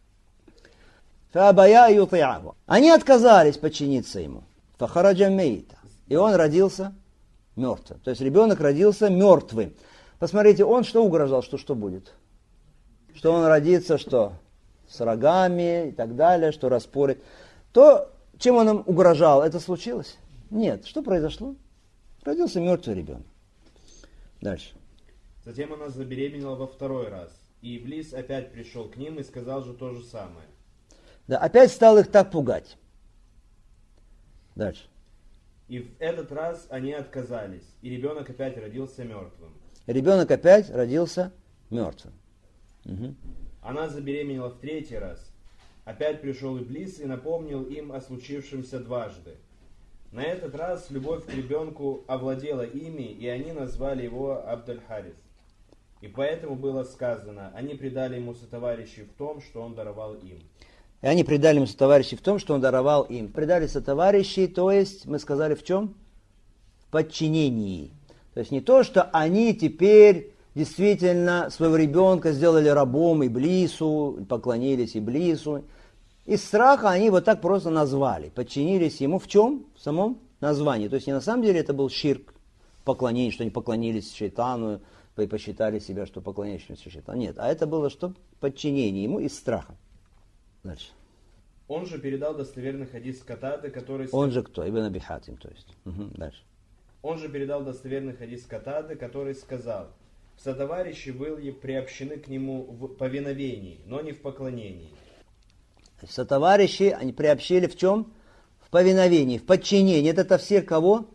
Они отказались подчиниться ему. И он родился мертвым. То есть ребенок родился мертвым. Посмотрите, он что угрожал, что будет? Что он родится, что с рогами и так далее, что распорит. То, чем он им угрожал, это случилось? Нет. Что произошло? Родился мертвый ребенок. Дальше. Затем она забеременела во 2-й раз. И Иблис опять пришел к ним и сказал же то же самое. Да, опять стал их так пугать. Дальше. И в этот раз они отказались. И ребенок опять родился мертвым. Ребенок опять родился мертвым. Угу. Она забеременела в 3-й раз. Опять пришел Иблис и напомнил им о случившемся дважды. На этот раз любовь к ребенку овладела ими, и они назвали его Абдуль-Харис. И поэтому было сказано: они предали ему сотоварищей в том, что он даровал им. И они предали ему сотоварищей в том, что он даровал им. Предали сотоварищей, то есть, мы сказали, в чем? В подчинении. То есть не то, что они теперь действительно своего ребенка сделали рабом Иблису, поклонились Иблису. Из страха они вот так просто назвали, подчинились ему в чем? В самом названии. То есть не на самом деле это был ширк, поклонение, что они поклонились шайтану и посчитали себя, что поклоняются шайтану. Нет, а это было что? Подчинение ему из страха. Дальше. Он же передал достоверный хадис Катады, который... Он же кто? Ибн Аби Хатим, то есть. Дальше. Он же передал достоверный хадис Катады, который сказал: сотоварищи были приобщены к нему в повиновении, но не в поклонении. Сотоварищи, они приобщили в чем? В повиновении, в подчинении. Это тафсир кого?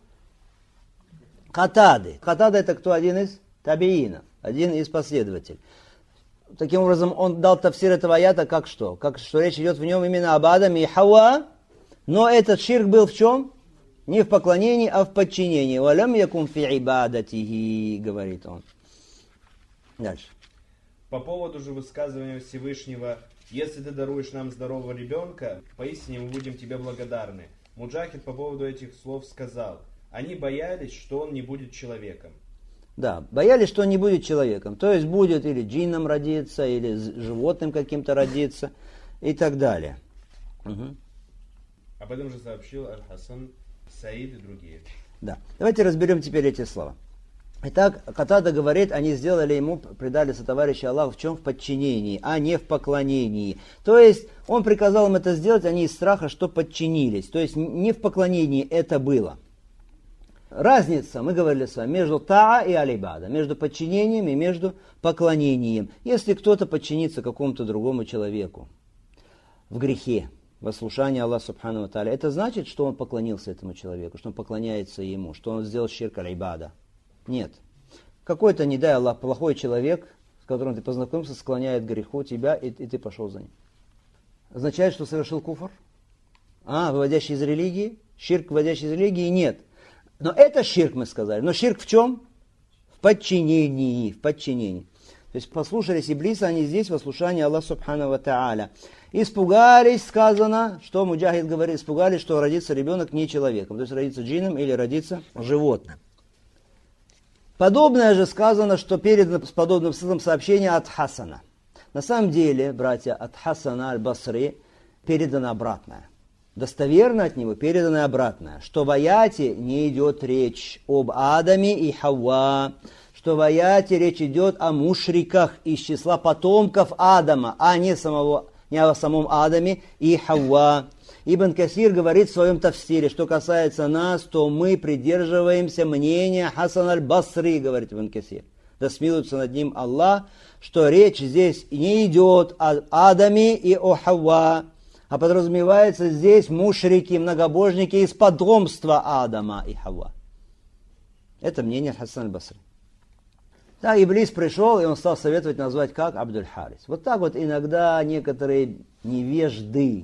Катады. Катада это кто? Один из табиинов, один из последователей. Таким образом, он дал тафсир этого аята как что? Как что речь идет в нем именно об Адаме и Хауа, но этот ширк был в чем? Не в поклонении, а в подчинении. «Валям якун фи ибадатихи», говорит он. Дальше. По поводу же высказывания Всевышнего: если ты даруешь нам здорового ребенка, поистине мы будем тебе благодарны. Муджахид по поводу этих слов сказал: они боялись, что он не будет человеком. Да, боялись, что он не будет человеком. То есть будет или джинном родиться, или животным каким-то родиться, и так далее. Угу. Об этом же сообщил Аль-Хасан, Саид и другие. Да. Давайте разберем теперь эти слова. Итак, Катада говорит, они сделали ему, предали сотоварища Аллаху в чем? В подчинении, а не в поклонении. То есть, он приказал им это сделать, они из страха, что подчинились. То есть, не в поклонении это было. Разница, мы говорили с вами, между таа и алибада, между подчинением и между поклонением. Если кто-то подчинится какому-то другому человеку в грехе, в ослушании Аллаха Субхану ва Тааля, это значит, что он поклонился этому человеку, что он поклоняется ему, что он сделал ширк алибада. Нет. Какой-то, не дай Аллах, плохой человек, с которым ты познакомился, склоняет к греху тебя, и ты пошел за ним. Означает, что совершил куфр? Выводящий из религии? Ширк, выводящий из религии? Нет. Но это ширк, мы сказали. Но ширк в чем? В подчинении. В подчинении. То есть послушались Иблиса, они здесь в ослушании Аллаха Субхану ва Тааля. Испугались, сказано, что Муджахид говорит, испугались, что родится ребенок не человеком. То есть родится джинном или родится животным. Подобное же сказано, что передано с подобным смыслом сообщение от Хасана. На самом деле, братья, от Хасана аль-Басри передано обратное. Достоверно от него передано обратное, что в аяте не идет речь об Адаме и Хауа, что в аяте речь идет о мушриках из числа потомков Адама, а не о самом Адаме и Хауа. Ибн Касир говорит в своем тафсире, что касается нас, то мы придерживаемся мнения Хасан аль-Басри, говорит Ибн Касир. Да смилуется над ним Аллах, что речь здесь не идет о Адаме и о Хауа, а подразумевается здесь мушрики, многобожники из потомства Адама и Хауа. Это мнение Хасан аль-Басри. Так Иблис пришел, и он стал советовать назвать как Абдуль-Харис. Вот так вот иногда некоторые невежды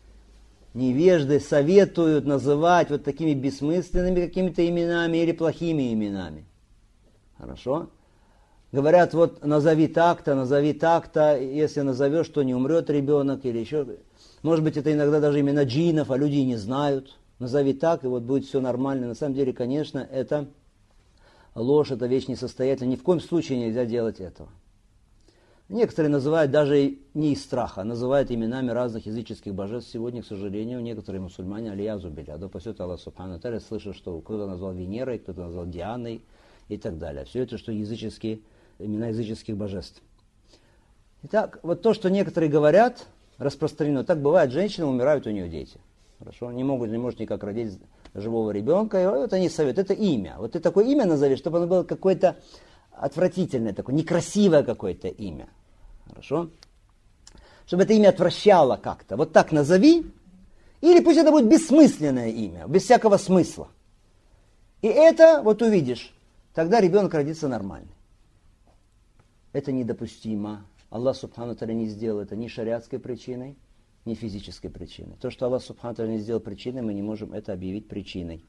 советуют называть вот такими бессмысленными какими-то именами или плохими именами. Хорошо? Говорят, вот назови так-то, если назовешь, то не умрет ребенок или еще. Может быть, это иногда даже имена джиннов, а люди не знают. Назови так, и вот будет все нормально. На самом деле, конечно, это ложь, это вещь несостоятельная. Ни в коем случае нельзя делать этого. Некоторые называют даже не из страха, а называют именами разных языческих божеств. Сегодня, к сожалению, некоторые мусульмане алиязу билля, да пасет Аллах Субхану Тааля, слышат, что кто-то назвал Венерой, кто-то назвал Дианой и так далее. Все это, что имена языческих божеств. Итак, вот то, что некоторые говорят, распространено. Так бывает, женщины умирают, у нее дети. Хорошо? Не может никак родить живого ребенка. И вот они советуют. Это имя. Вот ты такое имя назови, чтобы оно было какое-то отвратительное, такое некрасивое какое-то имя. Хорошо? Чтобы это имя отвращало как-то. Вот так назови. Или пусть это будет бессмысленное имя, без всякого смысла. И это, вот увидишь, тогда ребенок родится нормальный. Это недопустимо. Аллах Субхану Тааля не сделал это ни шариатской причиной, ни физической причиной. То, что Аллах Субхану Тааля не сделал причиной, мы не можем это объявить причиной.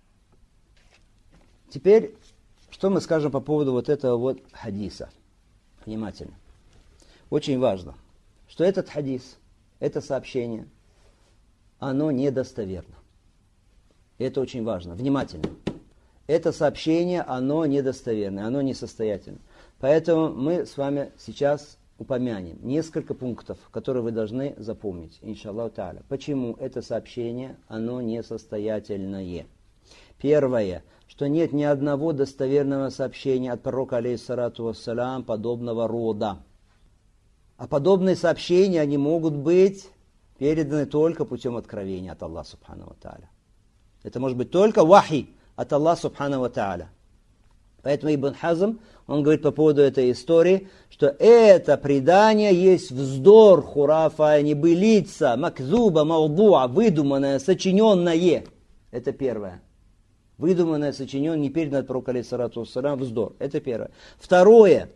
Теперь, что мы скажем по поводу вот этого вот хадиса? Внимательно. Очень важно, что этот хадис это сообщение, оно недостоверно. Это очень важно. Внимательно. Это сообщение, оно недостоверное, оно несостоятельно. Поэтому мы с вами сейчас упомянем несколько пунктов, которые вы должны запомнить, иншаллаху тааля. Почему это сообщение, оно несостоятельное? Первое, что нет ни одного достоверного сообщения от пророка, алейхиссалату вассалям, подобного рода. А подобные сообщения, они могут быть переданы только путем откровения от Аллаха субхану ва тааля. Это может быть только вахи от Аллаха субхану ва тааля. Поэтому Ибн Хазм, он говорит по поводу этой истории, что это предание есть вздор, хурафа, небылица, макзуба, маудуа, выдуманное, сочиненное. Это первое. Выдуманное, сочиненное, не передано от пророка, алейхиссалату вассалям, вздор. Это первое. Второе.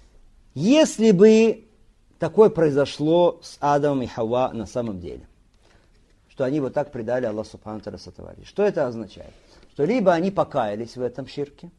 Если бы такое произошло с Адамом и Хавва на самом деле, что они вот так предали Аллаху субхану ва тааля сотворили, что это означает? Что либо они покаялись в этом ширке,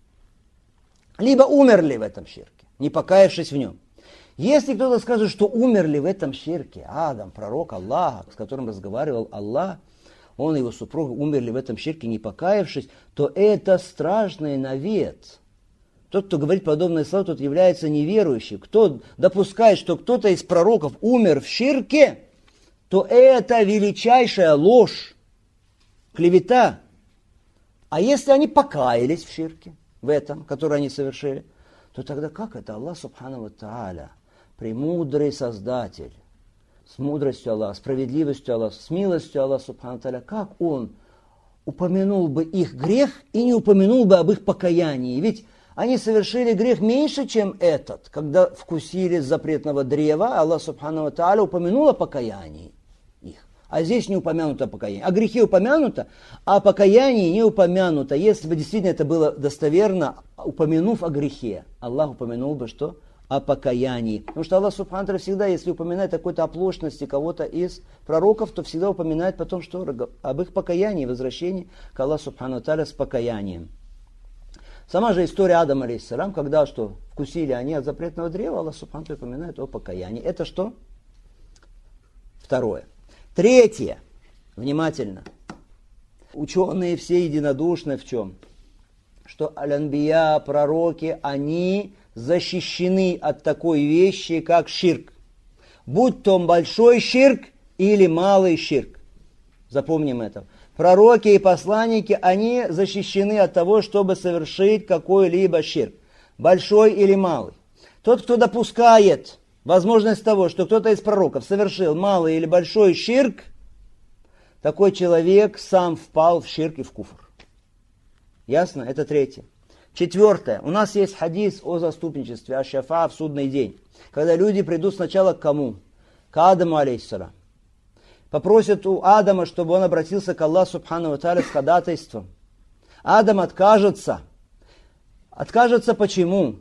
либо умерли в этом ширке, не покаявшись в нем. Если кто-то скажет, что умерли в этом ширке, Адам, пророк Аллаха, с которым разговаривал Аллах, он и его супруга умерли в этом ширке, не покаявшись, то это страшный навет. Тот, кто говорит подобные слова, тот является неверующим. Кто допускает, что кто-то из пророков умер в ширке, то это величайшая ложь, клевета. А если они покаялись в ширке, в этом, который они совершили, то тогда как это Аллах субхану ва тааля, премудрый Создатель, с мудростью Аллаха, справедливостью Аллаха, с милостью Аллаха субхану ва тааля, как Он упомянул бы их грех и не упомянул бы об их покаянии? Ведь они совершили грех меньше, чем этот, когда вкусили запретного древа, Аллах субхану ва тааля упомянул о покаянии их. А здесь не упомянуто о покаянии. О грехе упомянуто, а о покаянии не упомянуто. Если бы действительно это было достоверно, упомянув о грехе, Аллах упомянул бы что? О покаянии. Потому что Аллах субхану ва тааля всегда, если упоминает о какой-то оплошности кого-то из пророков, то всегда упоминает потом, что об их покаянии, возвращении к Аллаху субхану ва тааля с покаянием. Сама же история Адама, алейхиссалям, когда что вкусили они от запретного древа, Аллах субхану ва тааля упоминает о покаянии. Это что? Второе. Третье. Внимательно. Ученые все единодушны в чем? Что аль-анбия, пророки, они защищены от такой вещи, как ширк. Будь то большой ширк или малый ширк. Запомним это. Пророки и посланники, они защищены от того, чтобы совершить какой-либо ширк. Большой или малый. Тот, кто допускает возможность того, что кто-то из пророков совершил малый или большой ширк, такой человек сам впал в ширк и в куфр. Ясно? Это третье. Четвертое. У нас есть хадис о заступничестве, о шафа в судный день. Когда люди придут сначала к кому? К Адаму, алейхиссалям. Попросят у Адама, чтобы он обратился к Аллаху субхану ва тааля с ходатайством. Адам откажется. Откажется почему?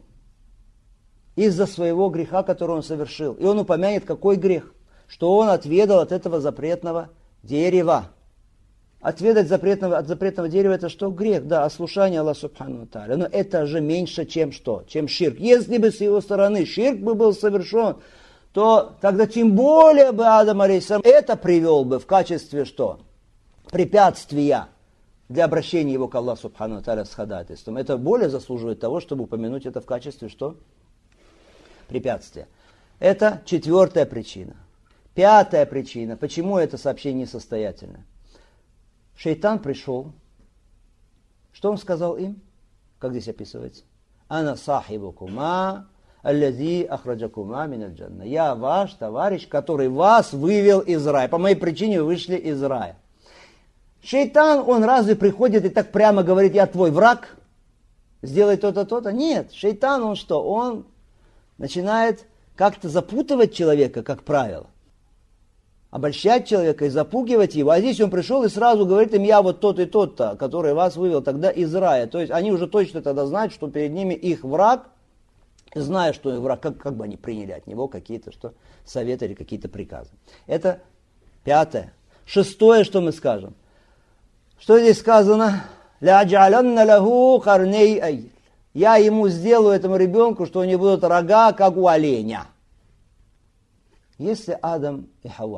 Из-за своего греха, который он совершил. И он упомянет, какой грех? Что он отведал от этого запретного дерева. Отведать от запретного дерева это что? Грех, да, ослушание Аллаха субхану ва тааля. Но это же меньше, чем что? Чем ширк. Если бы с его стороны ширк бы был совершен, то тогда тем более бы Адам, алейхиссалям, это привел бы в качестве что? Препятствия для обращения его к Аллаху субхану ва тааля с ходатайством. Это более заслуживает того, чтобы упомянуть это в качестве что? Препятствия. Это четвертая причина. Пятая причина. Почему это сообщение несостоятельно? Шейтан пришел. Что он сказал им? Как здесь описывается? Ана сахибукума аллази ахраджакума миналь джанна. Я ваш товарищ, который вас вывел из рая. По моей причине вы вышли из рая. Шейтан, он разве приходит и так прямо говорит, я твой враг? Сделай то-то, то-то? Нет. Шейтан, он что? Он начинает как-то запутывать человека, как правило. Обольщать человека и запугивать его. А здесь он пришел и сразу говорит им, я вот тот и тот-то, который вас вывел тогда из рая. То есть они уже точно тогда знают, что перед ними их враг, зная, что их враг, как бы они приняли от него какие-то что, советы или какие-то приказы. Это пятое. Шестое, что мы скажем. Что здесь сказано? «Ля-джа'ланна лаху карней ай». Я ему сделаю, этому ребенку, что у него будут рога, как у оленя. Если Адам и Хавва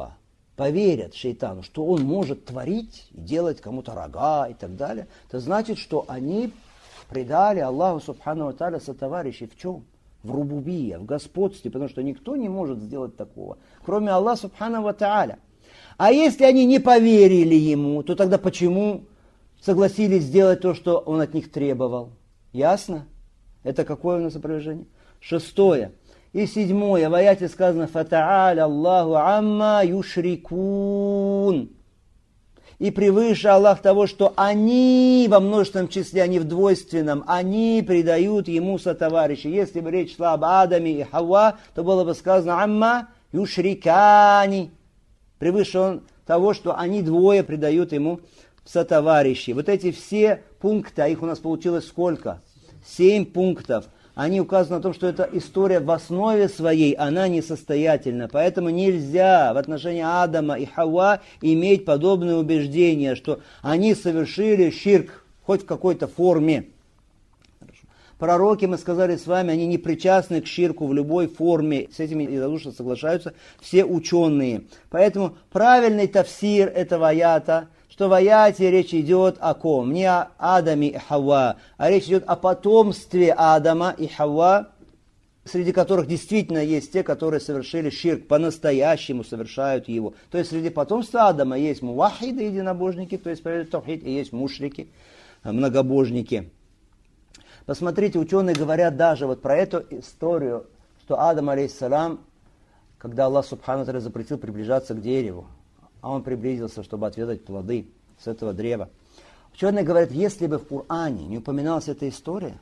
поверят шейтану, что он может творить и делать кому-то рога и так далее, это значит, что они предали Аллаху Субхану ва Тааля сотоварищей в чем? В рубубия, в господстве, потому что никто не может сделать такого, кроме Аллаха Субхану ва Тааля. А если они не поверили ему, то тогда почему согласились сделать то, что он от них требовал? Ясно? Это какое у нас опровержение? 6. И 7. В аяте сказано «Фатааля Аллаху амма юшрикун». И превыше Аллах того, что они, во множественном числе, они в двойственном, они предают ему сотоварищи. Если бы речь шла об Адаме и Хавва, то было бы сказано «Амма юшрикани». Превыше он того, что они двое предают ему сотоварищи. Вот эти все пункты, а их у нас получилось сколько? 7 пунктов. Они указаны на том, что эта история в основе своей, она несостоятельна. Поэтому нельзя в отношении Адама и Хавва иметь подобные убеждения, что они совершили ширк, хоть в какой-то форме. Хорошо. Пророки, мы сказали с вами, они не причастны к ширку в любой форме. С этим единодушно соглашаются все ученые. Поэтому правильный тафсир этого аята, что в аяте речь идет о ком? Не о Адаме и Хавва, а речь идет о потомстве Адама и Хавва, среди которых действительно есть те, которые совершили ширк, по-настоящему совершают его. То есть среди потомства Адама есть мувахиды, единобожники, то есть тавхид, и есть мушрики, многобожники. Посмотрите, ученые говорят даже вот про эту историю, что Адам, алейхиссалям, когда Аллах Субхану ва Тааля запретил приближаться к дереву, а он приблизился, чтобы отведать плоды с этого древа. Ученые говорят, если бы в Коране не упоминалась эта история,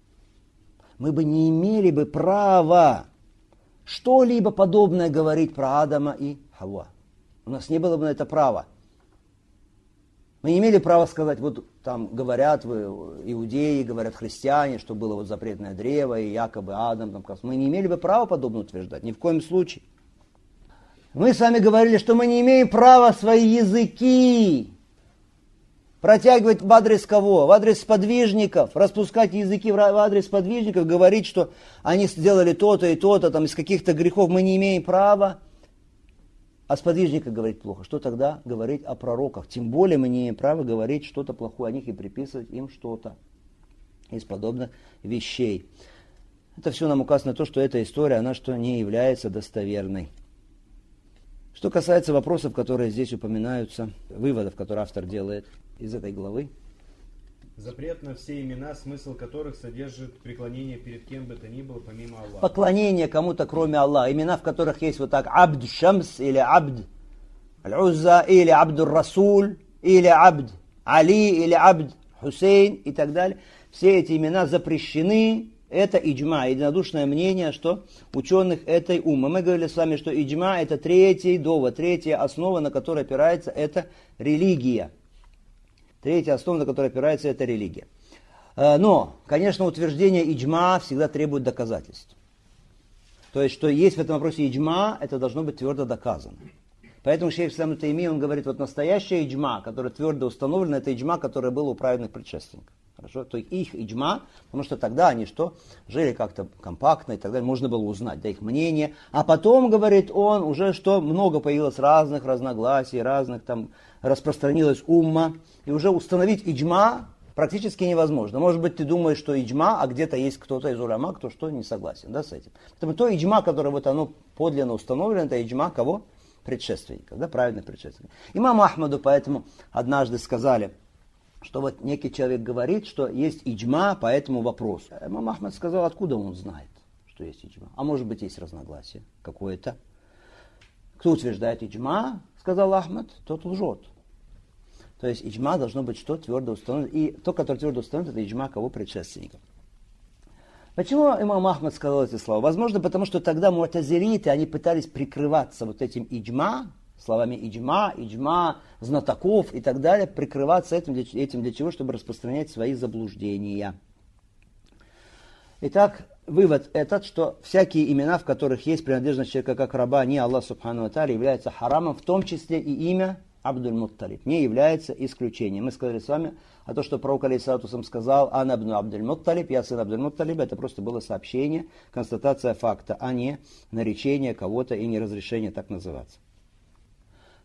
мы бы не имели бы права что-либо подобное говорить про Адама и Хавва. У нас не было бы на это права. Мы не имели права сказать, вот там говорят иудеи, говорят христиане, что было вот запретное древо, и якобы Адам. Там, мы не имели бы права подобно утверждать, ни в коем случае. Мы с вами говорили, что мы не имеем права свои языки протягивать в адрес кого? В адрес сподвижников, распускать языки в адрес сподвижников, говорить, что они сделали то-то и то-то, там, из каких-то грехов. Мы не имеем права о сподвижниках говорить плохо. Что тогда говорить о пророках? Тем более мы не имеем права говорить что-то плохое о них и приписывать им что-то из подобных вещей. Это все нам указано на то, что эта история, она что не является достоверной. Что касается вопросов, которые здесь упоминаются, выводов, которые автор делает из этой главы. Запрет на все имена, смысл которых содержит преклонение перед кем бы то ни было, помимо Аллаха. Поклонение кому-то, кроме Аллаха. Имена, в которых есть вот так Абд Шамс, или Абд Аль-Узза, или Абд Расуль, или Абд Али, или Абд Хусейн и так далее. Все эти имена запрещены. Это иджма, единодушное мнение, что ученых этой уммы. Мы говорили с вами, что иджма это третий довод, третья основа, на которой опирается это религия. Третья основа, на которой опирается это религия. Но, конечно, утверждение иджма всегда требует доказательств. То есть, что есть в этом вопросе иджма, это должно быть твердо доказано. Поэтому шейх Ислам ибн Таймия, он говорит, вот настоящая иджма, которая твердо установлена, это иджма, которая была у праведных предшественников. Хорошо? То есть их иджма, потому что тогда они что? Жили как-то компактно и так далее, можно было узнать, да, их мнение. А потом, говорит он, уже что много появилось разных разногласий, разных там распространилась умма, и уже установить иджма практически невозможно. Может быть, ты думаешь, что иджма, а где-то есть кто-то из уляма, кто что не согласен, да, с этим. Поэтому то иджма, которое вот оно подлинно установлено, это иджма кого? Предшественников, да, праведных предшественников. Имаму Ахмаду поэтому однажды сказали, что вот некий человек говорит, что есть иджма по этому вопросу. Имам Ахмад сказал, откуда он знает, что есть иджма. А может быть, есть разногласие какое-то. Кто утверждает иджма, сказал Ахмад, тот лжет. То есть иджма должно быть что твердо установлено. И то, которое твердо установлено, это иджма кого предшественников. Почему имам Ахмад сказал эти слова? Возможно, потому что тогда му'тазилиты, они пытались прикрываться вот этим иджма, словами иджма, знатоков и так далее, прикрываться этим для чего? Чтобы распространять свои заблуждения. Итак, вывод этот, что всякие имена, в которых есть принадлежность человека как раба, не Аллах Субхану ва Тааля, является харамом, в том числе и имя Абдуль-Мутталиб не является исключением. Мы сказали с вами о том, что пророк алейхиссалату сказал «Ана ибн Абдуль-Мутталиб», «Я сын Абдуль-Мутталиба», это просто было сообщение, констатация факта, а не наречение кого-то и не разрешение так называться.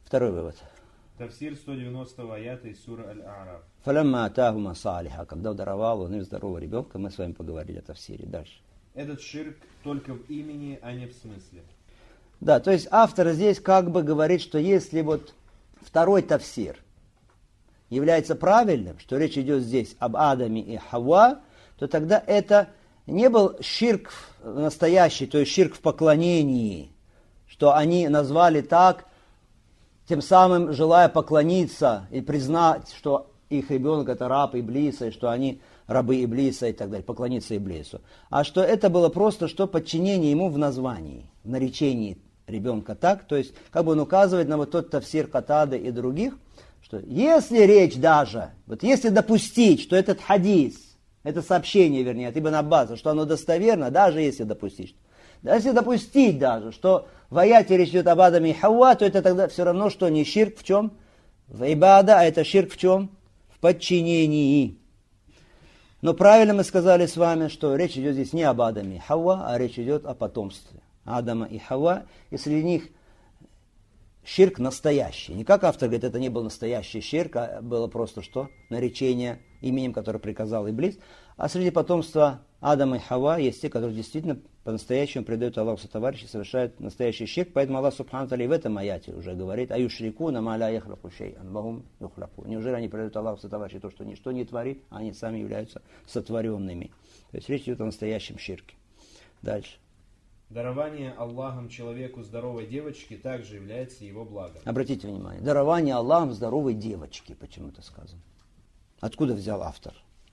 Второй вывод. Тафсир 190 аята из суры Аль-А'раф. Фалямма атахума салиха. Когда даровал он им здорового ребенка, мы с вами поговорили о тафсире. Дальше. Этот ширк только в имени, а не в смысле. Да, то есть автор здесь как бы говорит, что если вот второй тафсир является правильным, что речь идет здесь об Адаме и Хавва, то тогда это не был ширк настоящий, то есть ширк в поклонении, что они назвали так, тем самым желая поклониться и признать, что их ребенок это раб Иблиса, и что они рабы Иблиса и так далее, поклониться Иблису. А что это было просто что подчинение ему в названии, в наречении ребенка так, то есть как бы он указывает на вот тот тафсир Катады и других, что если речь даже, вот если допустить, что этот хадис, это сообщение, вернее, от Ибн Аббаса, что оно достоверно, даже если допустить, даже, что в аяте речь идет об Адаме и Хавва, то это тогда все равно, что не ширк в чем? В ибада, а это ширк в чем? В подчинении. Но правильно мы сказали с вами, что речь идет здесь не об Адаме и Хавва, а речь идет о потомстве Адама и Хавва, и среди них ширк настоящий. Не как автор говорит, это не был настоящий ширк, а было просто что? Наречение именем, которое приказал Иблис. А среди потомства Адама и Хавва есть те, которые действительно по-настоящему предают Аллаху сотоварищи, совершают настоящий ширк. Поэтому Аллах Субхану Тааля в этом аяте уже говорит: «Аюшрикуна ма ля яхлаку шей'ан ва хум юхлаку». Неужели они предают Аллаху сотоварищи то, что ничто не творит, а они сами являются сотворенными. То есть речь идет о настоящем ширке. Дальше. Дарование Аллахом человеку здоровой девочки также является его благом. Обратите внимание, дарование Аллахом здоровой девочки, почему-то сказано. Откуда взял автор?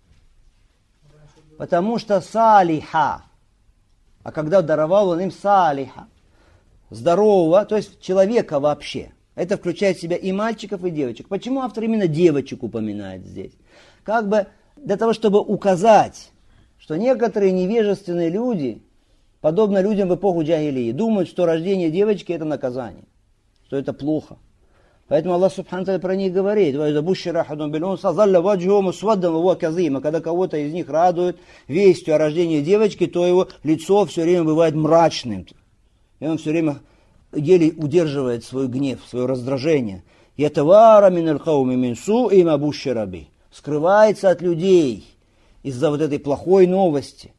Потому что салиха. А когда даровал он им салиха, здорового, то есть человека вообще. Это включает в себя и мальчиков, и девочек. Почему автор именно девочек упоминает здесь? Как бы для того, чтобы указать, что некоторые невежественные люди, подобно людям в эпоху джахилии, думают, что рождение девочки это наказание, что это плохо. Поэтому Аллах Субхану Тааля про них говорит: когда кого-то из них радует вестью о рождении девочки, то его лицо все время бывает мрачным. И он все время еле удерживает свой гнев, свое раздражение. Скрывается от людей из-за вот этой плохой новости.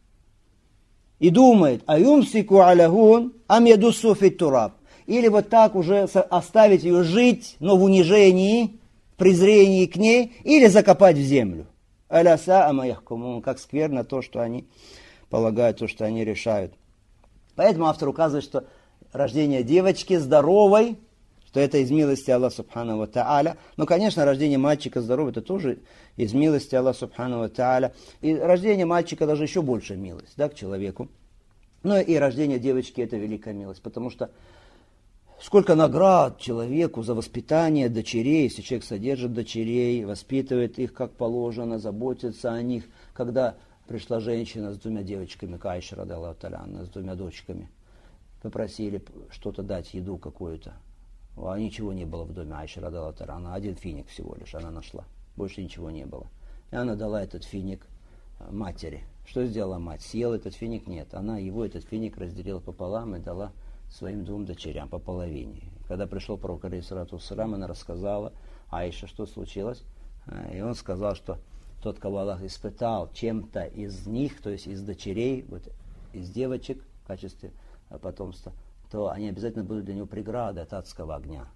И думает: аюмсику алягун ам ядуссу фит тураб. Или вот так уже оставить ее жить, но в унижении, в презрении к ней, или закопать в землю. Аляса амаяхкумун, как скверно то, что они полагают, то, что они решают. Поэтому автор указывает, что рождение девочки здоровой, что это из милости Аллаха Субхану ва Тааля. Но, конечно, рождение мальчика здорового, это тоже из милости Аллаха Субхану ва Тааля. И рождение мальчика даже еще больше милость, да, к человеку. Но и рождение девочки это великая милость, потому что сколько наград человеку за воспитание дочерей, если человек содержит дочерей, воспитывает их как положено, заботится о них. Когда пришла женщина с двумя девочками, Айша радаллаху та'аля анха, с двумя дочками, попросили что-то дать, еду какую-то. А ничего не было в доме Айши радаллаху та'аля анха, один финик всего лишь она нашла, больше ничего не было. И она дала этот финик матери. Что сделала мать? Съела этот финик? Нет. Она его, этот финик, разделила пополам и дала своим двум дочерям по половине. Когда пришел пророк алейхиссалату вассалям, она рассказала Аиша, что случилось. И он сказал, что тот, кого Аллах испытал чем-то из них, то есть из дочерей, вот, из девочек в качестве потомства, то они обязательно будут для него преградой от адского огня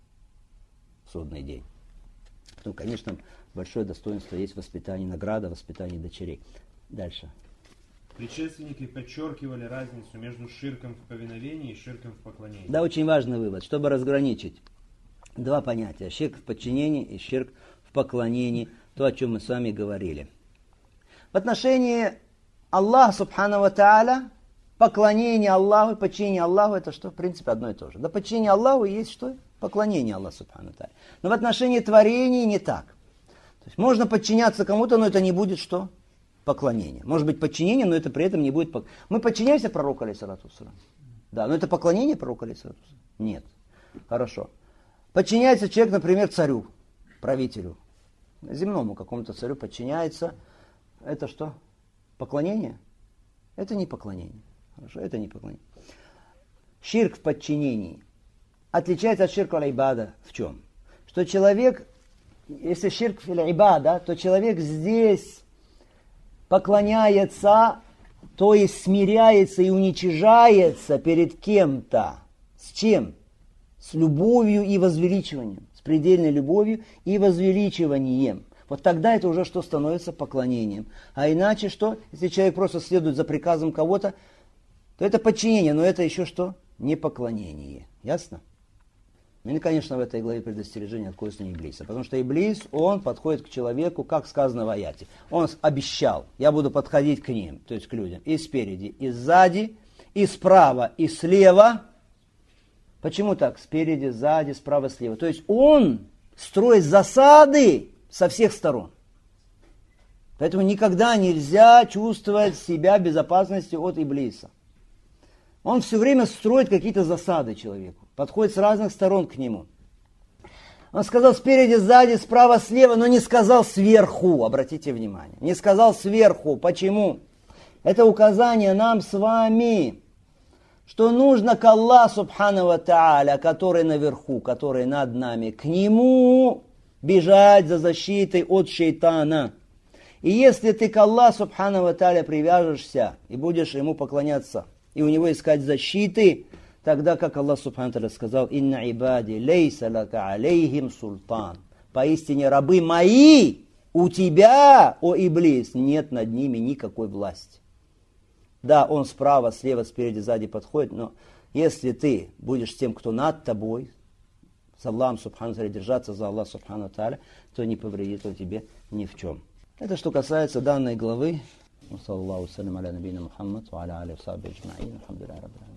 в судный день. Поэтому, конечно, большое достоинство есть в воспитании, награда, воспитании дочерей. Дальше. Предшественники подчеркивали разницу между ширком в повиновении и ширком в поклонении. Да, очень важный вывод, чтобы разграничить два понятия: ширк в подчинении и ширк в поклонении, то, о чем мы с вами говорили. В отношении Аллаха Субхану ва Тааля, поклонение Аллаху и подчинение Аллаху, это что? В принципе, одно и то же. Да, подчинение Аллаху есть что? Поклонение Аллаху Субхану ва Тааля. Но в отношении творений не так. То есть можно подчиняться кому-то, но это не будет что? Поклонение. Может быть подчинение, но это при этом не будет поклонение. Мы подчиняемся пророку алейхиссалату вассалям. Да, но это поклонение пророку алейхиссалату вассалям? Нет. Хорошо. Подчиняется человек, например, царю, правителю, земному какому-то царю подчиняется. Это что? Поклонение? Это не поклонение. Хорошо, это не поклонение. Ширк в подчинении отличается от ширка аль-ибада в чем? что человек, если ширк фил ибада, то человек здесь поклоняется, то есть смиряется и уничижается перед кем-то. С чем? С любовью и возвеличиванием. С предельной любовью и возвеличиванием. Вот тогда это уже что становится поклонением. А иначе что? Если человек просто следует за приказом кого-то, то это подчинение, но это еще что? Не поклонение. Ясно? Ну и, конечно, в этой главе предостережение от косвенного Иблиса. Потому что Иблис, он подходит к человеку, как сказано в аяте. Он обещал, я буду подходить к ним, то есть к людям, и спереди, и сзади, и справа, и слева. Почему так? Спереди, сзади, справа, слева. То есть он строит засады со всех сторон. Поэтому никогда нельзя чувствовать себя в безопасности от Иблиса. Он все время строит какие-то засады человеку. Подходит с разных сторон к нему. Он сказал спереди, сзади, справа, слева, но не сказал сверху. Обратите внимание. Не сказал сверху. Почему? Это указание нам с вами, что нужно к Аллаху Субхану ва Тааля, который наверху, который над нами, к Нему бежать за защитой от шейтана. И если ты к Аллаху Субхану ва Тааля привяжешься и будешь Ему поклоняться, и у Него искать защиты, тогда, как Аллах Субхану ва Тааля сказал, «Инна ибади лейса лака алейхим султан». Поистине рабы мои, у тебя, о Иблис, нет над ними никакой власти. Да, он справа, слева, спереди, сзади подходит, но если ты будешь тем, кто над тобой, с Аллахом Субхану ва Тааля, держаться за Аллах Субхану ва Тааля, то не повредит он тебе ни в чем. Это что касается данной главы. Саллаллаху салям аля набийна Мухаммад ва аля алихи ва сахбихи аджмаин. Алхамдулиллахи раббил аламин.